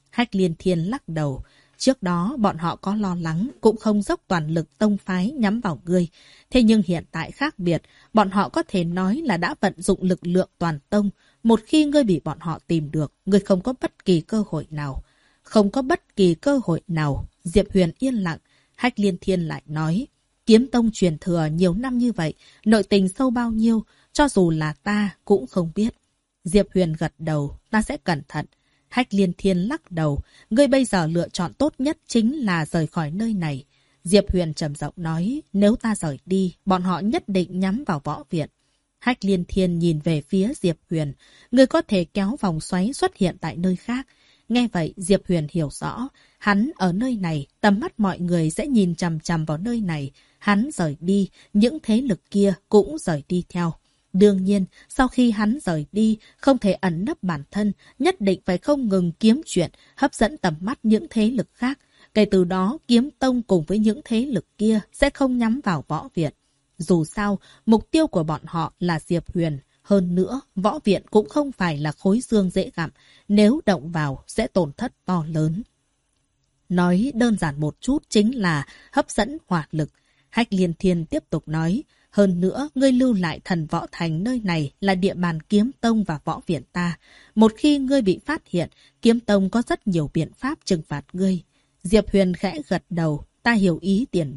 Hách Liên Thiên lắc đầu. Trước đó bọn họ có lo lắng, cũng không dốc toàn lực tông phái nhắm vào ngươi. Thế nhưng hiện tại khác biệt, bọn họ có thể nói là đã vận dụng lực lượng toàn tông. Một khi ngươi bị bọn họ tìm được, ngươi không có bất kỳ cơ hội nào. Không có bất kỳ cơ hội nào. Diệp Huyền yên lặng. Hách Liên Thiên lại nói. Kiếm tông truyền thừa nhiều năm như vậy, nội tình sâu bao nhiêu, cho dù là ta cũng không biết. Diệp Huyền gật đầu, ta sẽ cẩn thận. Hách Liên Thiên lắc đầu, ngươi bây giờ lựa chọn tốt nhất chính là rời khỏi nơi này. Diệp Huyền trầm giọng nói, nếu ta rời đi, bọn họ nhất định nhắm vào võ viện. Hách Liên Thiên nhìn về phía Diệp Huyền, ngươi có thể kéo vòng xoáy xuất hiện tại nơi khác. Nghe vậy, Diệp Huyền hiểu rõ, hắn ở nơi này, tầm mắt mọi người sẽ nhìn chằm chằm vào nơi này. Hắn rời đi, những thế lực kia cũng rời đi theo. Đương nhiên, sau khi hắn rời đi, không thể ẩn nấp bản thân, nhất định phải không ngừng kiếm chuyện, hấp dẫn tầm mắt những thế lực khác. Kể từ đó, kiếm tông cùng với những thế lực kia sẽ không nhắm vào võ viện. Dù sao, mục tiêu của bọn họ là Diệp Huyền. Hơn nữa, võ viện cũng không phải là khối xương dễ gặm, nếu động vào sẽ tổn thất to lớn. Nói đơn giản một chút chính là hấp dẫn hỏa lực. Hách Liên Thiên tiếp tục nói, hơn nữa, ngươi lưu lại Thần Võ Thành nơi này là địa bàn kiếm tông và võ viện ta. Một khi ngươi bị phát hiện, kiếm tông có rất nhiều biện pháp trừng phạt ngươi. Diệp Huyền khẽ gật đầu, ta hiểu ý tiền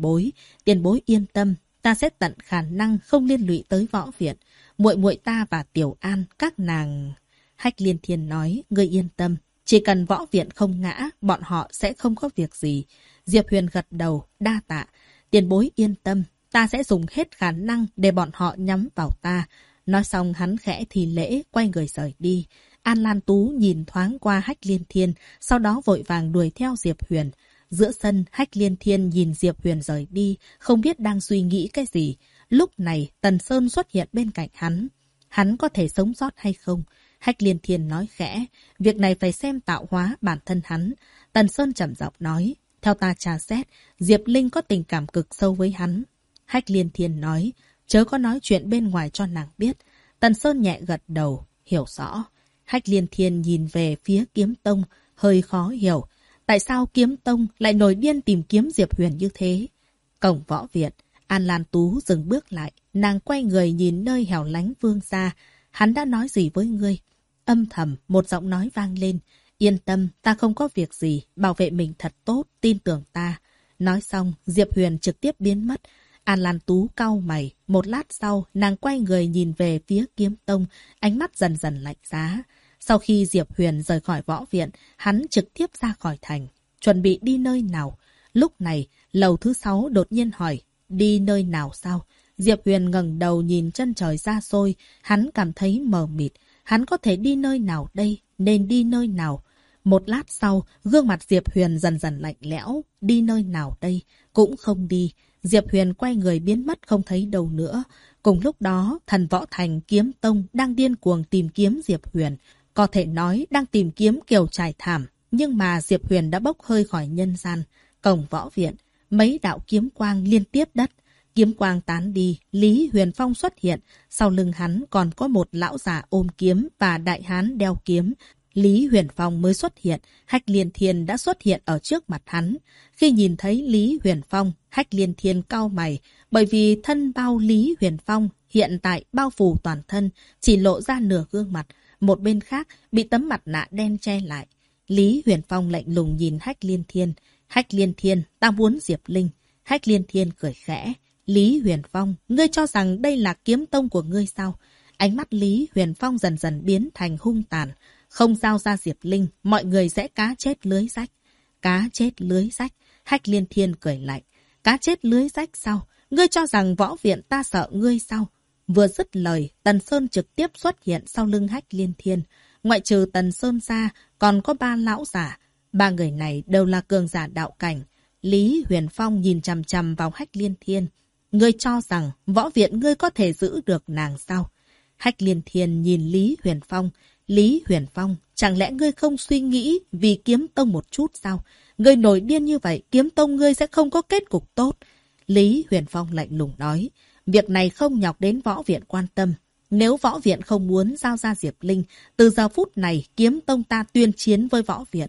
bối yên tâm, ta sẽ tận khả năng không liên lụy tới võ viện. Muội muội ta và Tiểu An, các nàng... Hách Liên Thiên nói, ngươi yên tâm, chỉ cần võ viện không ngã, bọn họ sẽ không có việc gì. Diệp Huyền gật đầu, đa tạ. Tiền bối yên tâm, ta sẽ dùng hết khả năng để bọn họ nhắm vào ta. Nói xong hắn khẽ thì lễ, quay người rời đi. An Lan Tú nhìn thoáng qua Hách Liên Thiên, sau đó vội vàng đuổi theo Diệp Huyền. Giữa sân, Hách Liên Thiên nhìn Diệp Huyền rời đi, không biết đang suy nghĩ cái gì. Lúc này, Tần Sơn xuất hiện bên cạnh hắn. Hắn có thể sống sót hay không? Hách Liên Thiên nói khẽ, việc này phải xem tạo hóa bản thân hắn. Tần Sơn trầm giọng nói, theo ta tra xét, Diệp Linh có tình cảm cực sâu với hắn. Hách Liên Thiên nói, chớ có nói chuyện bên ngoài cho nàng biết. Tần Sơn nhẹ gật đầu, hiểu rõ. Hách Liên Thiên nhìn về phía Kiếm Tông, hơi khó hiểu. Tại sao Kiếm Tông lại nổi điên tìm kiếm Diệp Huyền như thế? Cổng võ viện, An Lan Tú dừng bước lại, nàng quay người nhìn nơi hẻo lánh Vương gia. Hắn đã nói gì với ngươi? Âm thầm, một giọng nói vang lên. Yên tâm, ta không có việc gì, bảo vệ mình thật tốt, tin tưởng ta. Nói xong, Diệp Huyền trực tiếp biến mất. An Lan Tú cau mày, một lát sau, nàng quay người nhìn về phía Kiếm Tông, ánh mắt dần dần lạnh giá. Sau khi Diệp Huyền rời khỏi võ viện, hắn trực tiếp ra khỏi thành, chuẩn bị đi nơi nào. Lúc này, lầu thứ 6 đột nhiên hỏi, đi nơi nào sao? Diệp Huyền ngẩng đầu nhìn chân trời xa xôi, hắn cảm thấy mờ mịt. Hắn có thể đi nơi nào đây? Nên đi nơi nào? Một lát sau, gương mặt Diệp Huyền dần dần lạnh lẽo. Đi nơi nào đây? Cũng không đi. Diệp Huyền quay người biến mất không thấy đâu nữa. Cùng lúc đó, Thần Võ Thành Kiếm Tông đang điên cuồng tìm kiếm Diệp Huyền. Có thể nói đang tìm kiếm Kiều Trải Thảm. Nhưng mà Diệp Huyền đã bốc hơi khỏi nhân gian. Cổng võ viện, mấy đạo kiếm quang liên tiếp đất. Kiếm quang tán đi, Lý Huyền Phong xuất hiện. Sau lưng hắn còn có một lão già ôm kiếm và đại hán đeo kiếm. Lý Huyền Phong mới xuất hiện, Hách Liên Thiên đã xuất hiện ở trước mặt hắn. Khi nhìn thấy Lý Huyền Phong, Hách Liên Thiên cau mày, bởi vì thân bao Lý Huyền Phong hiện tại bao phủ toàn thân, chỉ lộ ra nửa gương mặt, một bên khác bị tấm mặt nạ đen che lại. Lý Huyền Phong lạnh lùng nhìn Hách Liên Thiên. Hách Liên Thiên, ta muốn Diệp Linh. Hách Liên Thiên cười khẽ. Lý Huyền Phong, ngươi cho rằng đây là kiếm tông của ngươi sao? Ánh mắt Lý Huyền Phong dần dần biến thành hung tàn. Không giao ra Diệp Linh, mọi người sẽ cá chết lưới rách. Cá chết lưới rách. Hách Liên Thiên cười lạnh. Cá chết lưới rách sao? Ngươi cho rằng võ viện ta sợ ngươi sao? Vừa dứt lời, Tần Sơn trực tiếp xuất hiện sau lưng Hách Liên Thiên. Ngoại trừ Tần Sơn ra, còn có 3 lão giả. 3 người này đều là cường giả đạo cảnh. Lý Huyền Phong nhìn chằm chằm vào Hách Liên Thiên. Ngươi cho rằng võ viện ngươi có thể giữ được nàng sao? Hách Liên Thiên nhìn Lý Huyền Phong. Lý Huyền Phong, chẳng lẽ ngươi không suy nghĩ vì kiếm tông một chút sao? Ngươi nổi điên như vậy, kiếm tông ngươi sẽ không có kết cục tốt. Lý Huyền Phong lạnh lùng nói. Việc này không nhọc đến võ viện quan tâm. Nếu võ viện không muốn giao ra Diệp Linh, từ giờ phút này kiếm tông ta tuyên chiến với võ viện.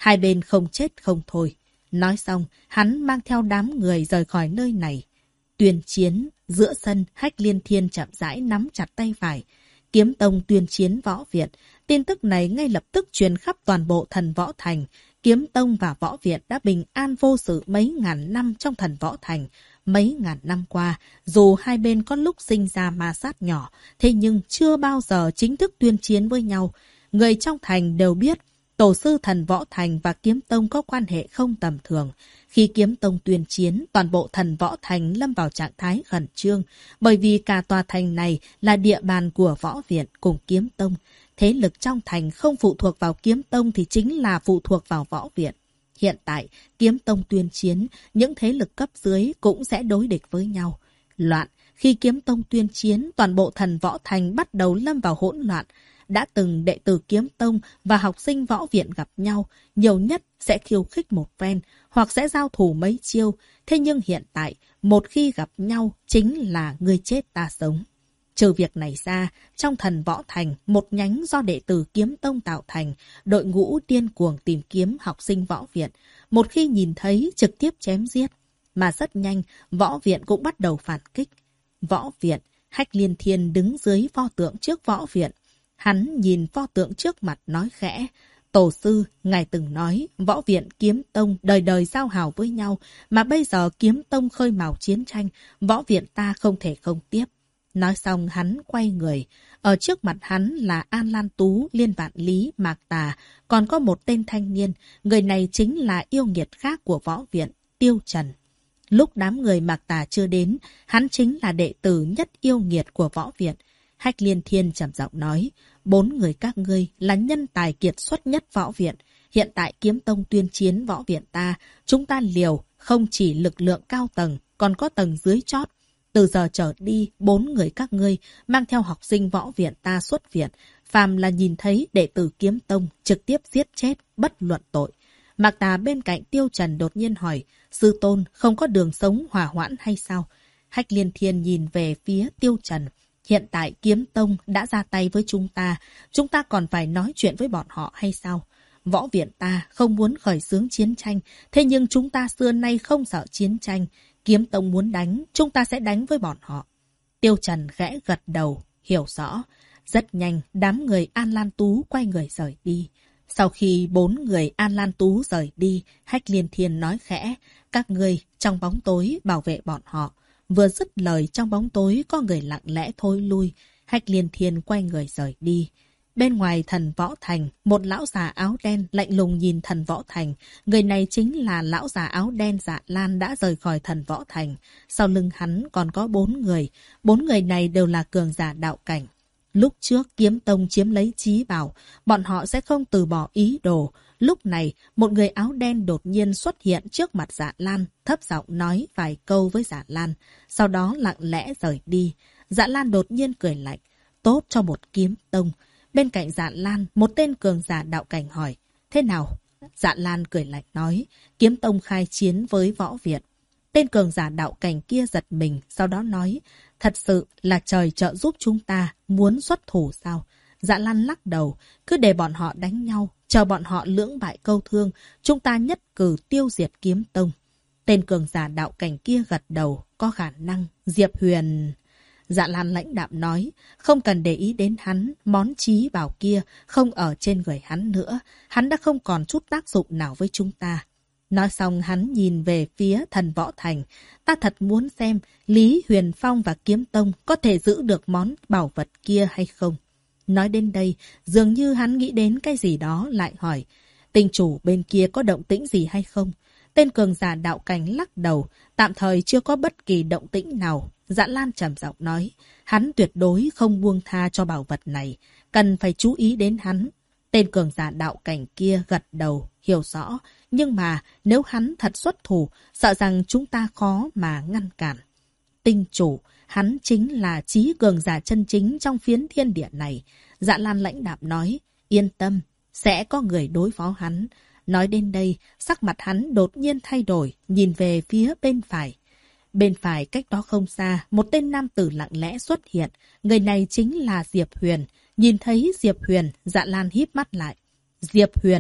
hai bên không chết không thôi. Nói xong, hắn mang theo đám người rời khỏi nơi này. Tuyên chiến, giữa sân, Hách Liên Thiên chậm rãi nắm chặt tay phải. Kiếm tông tuyên chiến võ viện. Tin tức này ngay lập tức truyền khắp toàn bộ Thần Võ Thành. Kiếm tông và võ viện đã bình an vô sự mấy ngàn năm trong Thần Võ Thành. Mấy ngàn năm qua, dù hai bên có lúc sinh ra ma sát nhỏ, thế nhưng chưa bao giờ chính thức tuyên chiến với nhau. Người trong thành đều biết, tổ sư Thần Võ Thành và Kiếm Tông có quan hệ không tầm thường. Khi Kiếm Tông tuyên chiến, toàn bộ Thần Võ Thành lâm vào trạng thái khẩn trương, bởi vì cả tòa thành này là địa bàn của võ viện cùng Kiếm Tông. Thế lực trong thành không phụ thuộc vào Kiếm Tông thì chính là phụ thuộc vào võ viện. Hiện tại, Kiếm Tông tuyên chiến, những thế lực cấp dưới cũng sẽ đối địch với nhau. Loạn, khi Kiếm Tông tuyên chiến, toàn bộ Thần Võ Thành bắt đầu lâm vào hỗn loạn. Đã từng đệ tử Kiếm Tông và học sinh võ viện gặp nhau, nhiều nhất sẽ khiêu khích một phen, hoặc sẽ giao thủ mấy chiêu. Thế nhưng hiện tại, một khi gặp nhau chính là ngươi chết ta sống. Trừ việc này ra, trong Thần Võ Thành, một nhánh do đệ tử Kiếm Tông tạo thành, đội ngũ điên cuồng tìm kiếm học sinh võ viện. Một khi nhìn thấy, trực tiếp chém giết. Mà rất nhanh, võ viện cũng bắt đầu phản kích. Võ viện, Hách Liên Thiên đứng dưới pho tượng trước võ viện. Hắn nhìn pho tượng trước mặt nói khẽ. Tổ sư, ngài từng nói, võ viện Kiếm Tông đời đời giao hảo với nhau, mà bây giờ Kiếm Tông khơi mào chiến tranh, võ viện ta không thể không tiếp. Nói xong hắn quay người. Ở trước mặt hắn là An Lan Tú, Liên Vạn Lý, Mạc Tà, còn có một tên thanh niên. Người này chính là yêu nghiệt khác của võ viện, Tiêu Trần. Lúc đám người Mạc Tà chưa đến, hắn chính là đệ tử nhất yêu nghiệt của võ viện. Hách Liên Thiên trầm giọng nói, 4 người các ngươi là nhân tài kiệt xuất nhất võ viện. Hiện tại Kiếm Tông tuyên chiến võ viện ta, chúng ta liều, không chỉ lực lượng cao tầng, còn có tầng dưới chót. Từ giờ trở đi, 4 người các ngươi mang theo học sinh võ viện ta xuất viện. Phàm là nhìn thấy đệ tử Kiếm Tông trực tiếp giết chết, bất luận tội. Mạc Tà bên cạnh Tiêu Trần đột nhiên hỏi, sư tôn không có đường sống hòa hoãn hay sao? Hách Liên Thiên nhìn về phía Tiêu Trần. Hiện tại Kiếm Tông đã ra tay với chúng ta còn phải nói chuyện với bọn họ hay sao? Võ viện ta không muốn khởi xướng chiến tranh, thế nhưng chúng ta xưa nay không sợ chiến tranh. Kiếm Tông muốn đánh, chúng ta sẽ đánh với bọn họ. Tiêu Trần khẽ gật đầu, hiểu rõ. Rất nhanh, đám người An Lan Tú quay người rời đi. Sau khi 4 người An Lan Tú rời đi, Hách Liên Thiên nói khẽ, các ngươi trong bóng tối bảo vệ bọn họ. Vừa dứt lời trong bóng tối có người lặng lẽ thôi lui. Hách Liên Thiên quay người rời đi. Bên ngoài Thần Võ Thành, một lão già áo đen lạnh lùng nhìn Thần Võ Thành. Người này chính là lão già áo đen Dạ Lan đã rời khỏi Thần Võ Thành. Sau lưng hắn còn có 4 người. 4 người này đều là cường giả đạo cảnh. Lúc trước Kiếm Tông chiếm lấy Chí Bảo, bọn họ sẽ không từ bỏ ý đồ. Lúc này, một người áo đen đột nhiên xuất hiện trước mặt Dạ Lan, thấp giọng nói vài câu với Dạ Lan, sau đó lặng lẽ rời đi. Dạ Lan đột nhiên cười lạnh, tốt cho một Kiếm Tông. Bên cạnh Dạ Lan, một tên cường giả đạo cảnh hỏi, thế nào? Dạ Lan cười lạnh nói, Kiếm Tông khai chiến với võ viện. Tên cường giả đạo cảnh kia giật mình, sau đó nói, thật sự là trời trợ giúp chúng ta, muốn xuất thủ sao? Dạ Lan lắc đầu, cứ để bọn họ đánh nhau, chờ bọn họ lưỡng bại câu thương, chúng ta nhất cử tiêu diệt Kiếm Tông. Tên cường giả đạo cảnh kia gật đầu, có khả năng, Diệp Huyền... Dạ Lan lãnh đạm nói, không cần để ý đến hắn, món chí bảo kia không ở trên người hắn nữa, hắn đã không còn chút tác dụng nào với chúng ta. Nói xong hắn nhìn về phía Thần Võ Thành, ta thật muốn xem Lý Huyền Phong và Kiếm Tông có thể giữ được món bảo vật kia hay không. Nói đến đây, dường như hắn nghĩ đến cái gì đó lại hỏi, tinh chủ bên kia có động tĩnh gì hay không? Tên cường giả đạo cảnh lắc đầu, tạm thời chưa có bất kỳ động tĩnh nào. Dạ Lan trầm giọng nói, hắn tuyệt đối không buông tha cho bảo vật này, cần phải chú ý đến hắn. Tên cường giả đạo cảnh kia gật đầu, hiểu rõ, nhưng mà nếu hắn thật xuất thủ, sợ rằng chúng ta khó mà ngăn cản. Tinh chủ, hắn chính là chí cường giả chân chính trong phiến thiên địa này. Dạ Lan lãnh đạm nói, yên tâm, sẽ có người đối phó hắn. Nói đến đây, sắc mặt hắn đột nhiên thay đổi, nhìn về phía bên phải. Bên phải cách đó không xa, một tên nam tử lặng lẽ xuất hiện. Người này chính là Diệp Huyền. Nhìn thấy Diệp Huyền, Dạ Lan híp mắt lại. Diệp Huyền,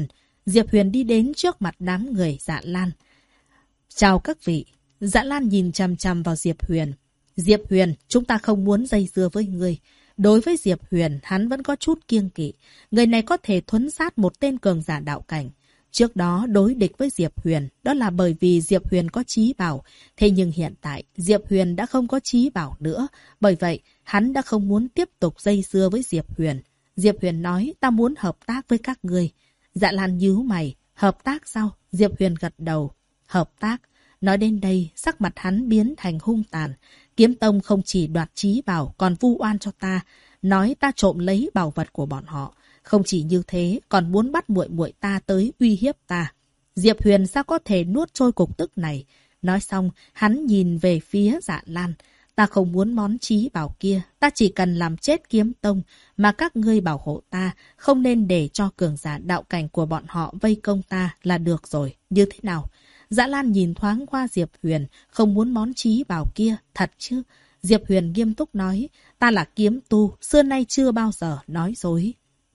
Diệp Huyền đi đến trước mặt đám người Dạ Lan. Chào các vị. Dạ Lan nhìn chằm chằm vào Diệp Huyền. Diệp Huyền, chúng ta không muốn dây dưa với ngươi. Đối với Diệp Huyền, hắn vẫn có chút kiêng kỵ. Người này có thể thuấn sát một tên cường giả đạo cảnh. Trước đó đối địch với Diệp Huyền, đó là bởi vì Diệp Huyền có chí bảo. Thế nhưng hiện tại, Diệp Huyền đã không có chí bảo nữa. Bởi vậy, hắn đã không muốn tiếp tục dây dưa với Diệp Huyền. Diệp Huyền nói, ta muốn hợp tác với các ngươi. Dạ Lan nhíu mày, hợp tác sao? Diệp Huyền gật đầu. Hợp tác. Nói đến đây, sắc mặt hắn biến thành hung tàn. Kiếm Tông không chỉ đoạt chí bảo, còn vu oan cho ta. Nói ta trộm lấy bảo vật của bọn họ. Không chỉ như thế, còn muốn bắt muội muội ta tới uy hiếp ta. Diệp Huyền sao có thể nuốt trôi cục tức này? Nói xong, hắn nhìn về phía Dạ Lan. Ta không muốn món chí bảo kia, ta chỉ cần làm chết Kiếm Tông, mà các ngươi bảo hộ ta, không nên để cho cường giả đạo cảnh của bọn họ vây công ta là được rồi. Như thế nào? Dạ Lan nhìn thoáng qua Diệp Huyền, không muốn món chí bảo kia, thật chứ? Diệp Huyền nghiêm túc nói, ta là kiếm tu, xưa nay chưa bao giờ nói dối.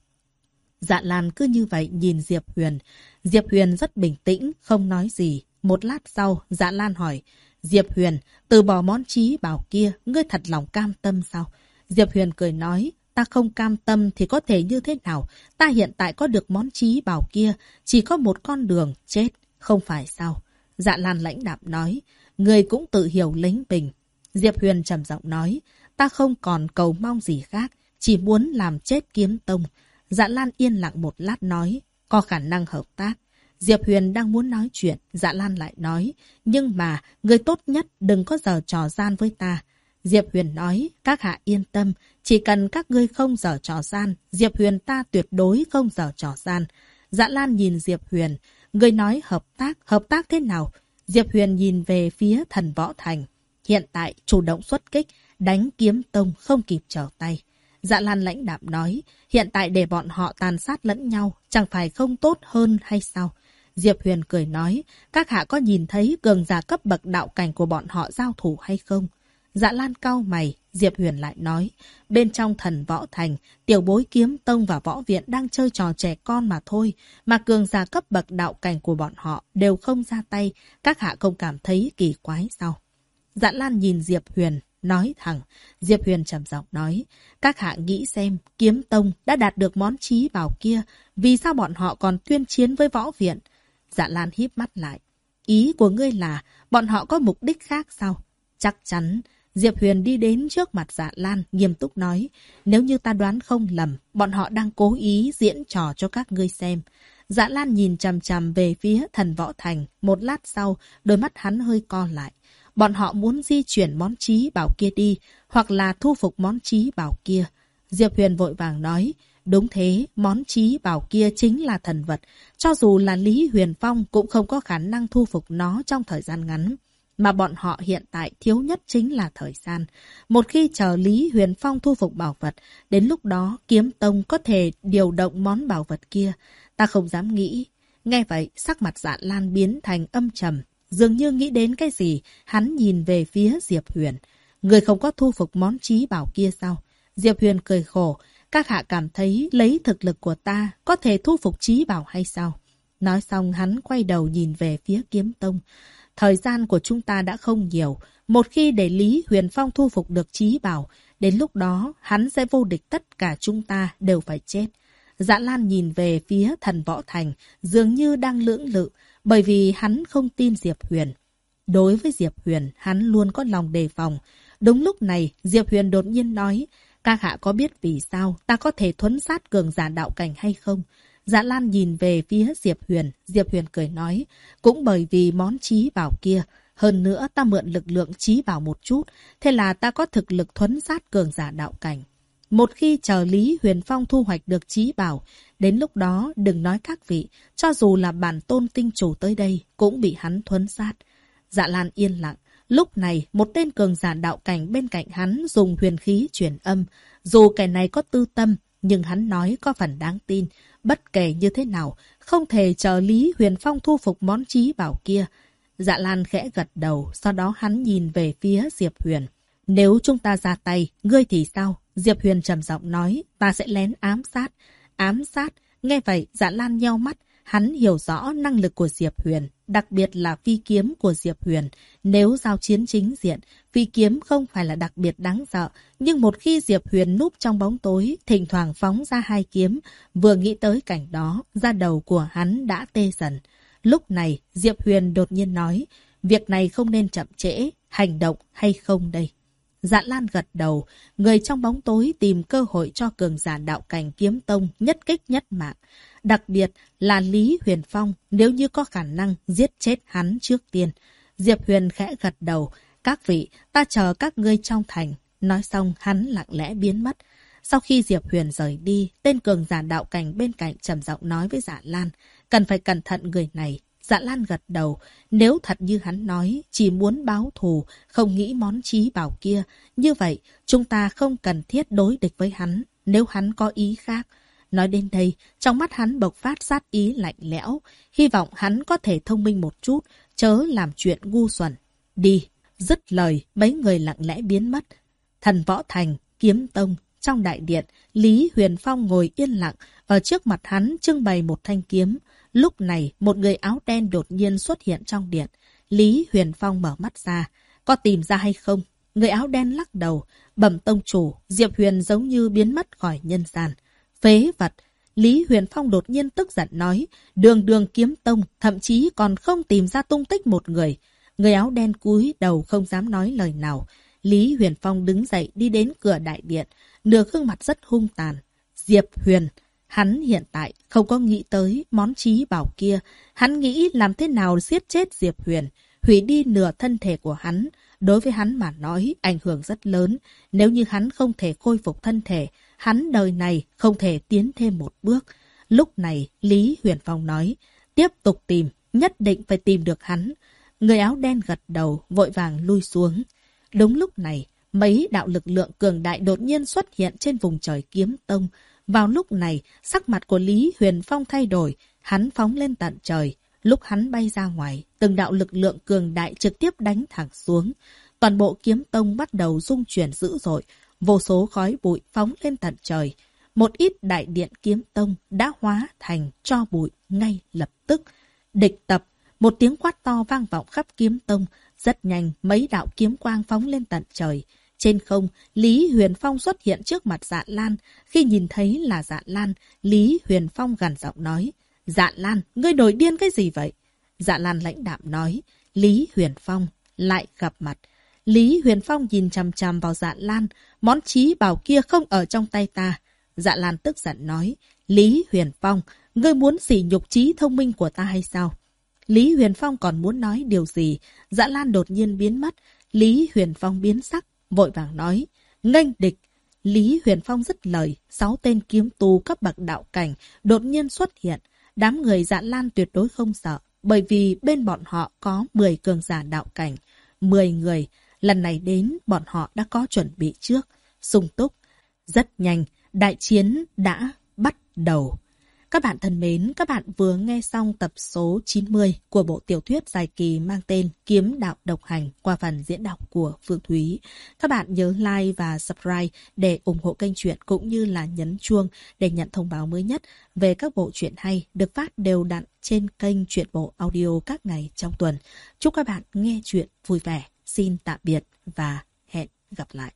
Dạ Lan cứ như vậy nhìn Diệp Huyền. Diệp Huyền rất bình tĩnh, không nói gì. Một lát sau, Dạ Lan hỏi, Diệp Huyền, từ bỏ món chí bảo kia, ngươi thật lòng cam tâm sao? Diệp Huyền cười nói, ta không cam tâm thì có thể như thế nào? Ta hiện tại có được món chí bảo kia, chỉ có một con đường, chết, không phải sao? Dạ Lan lãnh đạm nói, ngươi cũng tự hiểu lính bình. Diệp Huyền trầm giọng nói, ta không còn cầu mong gì khác, chỉ muốn làm chết Kiếm Tông. Dạ Lan yên lặng một lát nói, có khả năng hợp tác. Diệp Huyền đang muốn nói chuyện, Dạ Lan lại nói, nhưng mà, người tốt nhất đừng có giở trò gian với ta. Diệp Huyền nói, các hạ yên tâm, chỉ cần các ngươi không giở trò gian, Diệp Huyền ta tuyệt đối không giở trò gian. Dạ Lan nhìn Diệp Huyền, người nói hợp tác thế nào? Diệp Huyền nhìn về phía Thần Võ Thành. Hiện tại, chủ động xuất kích, đánh Kiếm Tông không kịp trở tay. Dạ Lan lãnh đạm nói, hiện tại để bọn họ tàn sát lẫn nhau, chẳng phải không tốt hơn hay sao? Diệp Huyền cười nói, các hạ có nhìn thấy cường giả cấp bậc đạo cảnh của bọn họ giao thủ hay không? Dạ Lan cau mày, Diệp Huyền lại nói, bên trong Thần Võ Thành, tiểu bối Kiếm Tông và Võ Viện đang chơi trò trẻ con mà thôi, mà cường giả cấp bậc đạo cảnh của bọn họ đều không ra tay, các hạ không cảm thấy kỳ quái sao? Dạ Lan nhìn Diệp Huyền, nói thẳng. Diệp Huyền trầm giọng nói, các hạ nghĩ xem, Kiếm Tông đã đạt được món chí bảo kia, vì sao bọn họ còn tuyên chiến với Võ Viện? Dạ Lan híp mắt lại. Ý của ngươi là, bọn họ có mục đích khác sao? Chắc chắn. Diệp Huyền đi đến trước mặt Dạ Lan, nghiêm túc nói, nếu như ta đoán không lầm, bọn họ đang cố ý diễn trò cho các ngươi xem. Dạ Lan nhìn chằm chằm về phía Thần Võ Thành, một lát sau, đôi mắt hắn hơi co lại. Bọn họ muốn di chuyển món chí bảo kia đi, hoặc là thu phục món chí bảo kia. Diệp Huyền vội vàng nói, đúng thế, món chí bảo kia chính là thần vật. Cho dù là Lý Huyền Phong cũng không có khả năng thu phục nó trong thời gian ngắn. Mà bọn họ hiện tại thiếu nhất chính là thời gian. Một khi chờ Lý Huyền Phong thu phục bảo vật, đến lúc đó Kiếm Tông có thể điều động món bảo vật kia. Ta không dám nghĩ. Nghe vậy, sắc mặt Dạ Lan biến thành âm trầm. Dường như nghĩ đến cái gì, hắn nhìn về phía Diệp Huyền. Người không có thu phục món chí bảo kia sao? Diệp Huyền cười khổ. Các hạ cảm thấy lấy thực lực của ta có thể thu phục chí bảo hay sao? Nói xong hắn quay đầu nhìn về phía Kiếm Tông. Thời gian của chúng ta đã không nhiều. Một khi để Lý Huyền Phong thu phục được chí bảo, đến lúc đó hắn sẽ vô địch, tất cả chúng ta đều phải chết. Dạ Lan nhìn về phía Thần Võ Thành, dường như đang lưỡng lự, bởi vì hắn không tin Diệp Huyền. Đối với Diệp Huyền, hắn luôn có lòng đề phòng. Đúng lúc này, Diệp Huyền đột nhiên nói, các hạ có biết vì sao ta có thể thuấn sát cường giả đạo cảnh hay không? Dạ Lan nhìn về phía Diệp Huyền cười nói, cũng bởi vì món chí bảo kia. Hơn nữa ta mượn lực lượng chí bảo một chút, thế là ta có thực lực thuấn sát cường giả đạo cảnh. Một khi chờ Lý Huyền Phong thu hoạch được chí bảo, đến lúc đó đừng nói các vị, cho dù là bản tôn tinh chủ tới đây cũng bị hắn thuấn sát. Dạ Lan yên lặng. Lúc này, một tên cường giả đạo cảnh bên cạnh hắn dùng huyền khí truyền âm. Dù kẻ này có tư tâm, nhưng hắn nói có phần đáng tin. Bất kể như thế nào, không thể chờ Lý Huyền Phong thu phục món chí bảo kia. Dạ Lan khẽ gật đầu, sau đó hắn nhìn về phía Diệp Huyền. Nếu chúng ta ra tay, ngươi thì sao? Diệp Huyền trầm giọng nói, ta sẽ lén ám sát. Ám sát? Nghe vậy, Dạ Lan nheo mắt. Hắn hiểu rõ năng lực của Diệp Huyền, đặc biệt là phi kiếm của Diệp Huyền. Nếu giao chiến chính diện, phi kiếm không phải là đặc biệt đáng sợ, nhưng một khi Diệp Huyền núp trong bóng tối, thỉnh thoảng phóng ra hai kiếm, vừa nghĩ tới cảnh đó, da đầu của hắn đã tê dần. Lúc này, Diệp Huyền đột nhiên nói, việc này không nên chậm trễ, hành động hay không đây? Dạ Lan gật đầu, người trong bóng tối tìm cơ hội cho cường giả đạo cảnh kiếm tông nhất kích nhất mạng. Đặc biệt là Lý Huyền Phong, nếu như có khả năng giết chết hắn trước tiên. Diệp Huyền khẽ gật đầu, các vị, ta chờ các ngươi trong thành. Nói xong hắn lặng lẽ biến mất. Sau khi Diệp Huyền rời đi, tên cường giả đạo cảnh bên cạnh trầm giọng nói với Dạ Lan, cần phải cẩn thận người này. Dạ Lan gật đầu, nếu thật như hắn nói, chỉ muốn báo thù, không nghĩ món trí bảo kia. Như vậy, chúng ta không cần thiết đối địch với hắn, nếu hắn có ý khác. Nói đến đây, trong mắt hắn bộc phát sát ý lạnh lẽo, hy vọng hắn có thể thông minh một chút, chớ làm chuyện ngu xuẩn. Đi, dứt lời, mấy người lặng lẽ biến mất. Thần Võ Thành, Kiếm Tông, trong đại điện, Lý Huyền Phong ngồi yên lặng, ở trước mặt hắn trưng bày một thanh kiếm. Lúc này, một người áo đen đột nhiên xuất hiện trong điện. Lý Huyền Phong mở mắt ra. Có tìm ra hay không? Người áo đen lắc đầu. Bẩm tông chủ, Diệp Huyền giống như biến mất khỏi nhân gian. Phế vật! Lý Huyền Phong đột nhiên tức giận nói. Đường đường kiếm tông, thậm chí còn không tìm ra tung tích một người. Người áo đen cúi đầu không dám nói lời nào. Lý Huyền Phong đứng dậy đi đến cửa đại điện. Nửa gương mặt rất hung tàn. Diệp Huyền! Hắn hiện tại không có nghĩ tới món trí bảo kia. Hắn nghĩ làm thế nào giết chết Diệp Huyền, hủy đi nửa thân thể của hắn. Đối với hắn mà nói, ảnh hưởng rất lớn. Nếu như hắn không thể khôi phục thân thể, hắn đời này không thể tiến thêm một bước. Lúc này, Lý Huyền Phong nói, tiếp tục tìm, nhất định phải tìm được hắn. Người áo đen gật đầu, vội vàng lui xuống. Đúng lúc này, mấy đạo lực lượng cường đại đột nhiên xuất hiện trên vùng trời Kiếm Tông. Vào lúc này, sắc mặt của Lý Huyền Phong thay đổi, hắn phóng lên tận trời. Lúc hắn bay ra ngoài, từng đạo lực lượng cường đại trực tiếp đánh thẳng xuống. Toàn bộ Kiếm Tông bắt đầu rung chuyển dữ dội, vô số khói bụi phóng lên tận trời. Một ít đại điện Kiếm Tông đã hóa thành tro bụi ngay lập tức. Địch tập, một tiếng quát to vang vọng khắp Kiếm Tông. Rất nhanh, mấy đạo kiếm quang phóng lên tận trời. Trên không, Lý Huyền Phong xuất hiện trước mặt Dạ Lan. Khi nhìn thấy là Dạ Lan, Lý Huyền Phong gằn giọng nói, Dạ Lan, ngươi nổi điên cái gì vậy? Dạ Lan lãnh đạm nói, Lý Huyền Phong, lại gặp mặt. Lý Huyền Phong nhìn chằm chằm vào Dạ Lan, món trí bảo kia không ở trong tay ta. Dạ Lan tức giận nói, Lý Huyền Phong, ngươi muốn sỉ nhục trí thông minh của ta hay sao? Lý Huyền Phong còn muốn nói điều gì, Dạ Lan đột nhiên biến mất. Lý Huyền Phong biến sắc, vội vàng nói, nghênh địch. Lý Huyền Phong dứt lời, 6 tên kiếm tu cấp bậc đạo cảnh đột nhiên xuất hiện. Đám người Dạ Lan tuyệt đối không sợ, bởi vì bên bọn họ có 10 cường giả đạo cảnh. 10 người, lần này đến bọn họ đã có chuẩn bị trước, sung túc. Rất nhanh, đại chiến đã bắt đầu. Các bạn thân mến, các bạn vừa nghe xong tập số 90 của bộ tiểu thuyết dài kỳ mang tên Kiếm Đạo Độc Hành qua phần diễn đọc của Phương Thúy. Các bạn nhớ like và subscribe để ủng hộ kênh truyện cũng như là nhấn chuông để nhận thông báo mới nhất về các bộ truyện hay được phát đều đặn trên kênh Truyện Bộ Audio các ngày trong tuần. Chúc các bạn nghe truyện vui vẻ. Xin tạm biệt và hẹn gặp lại.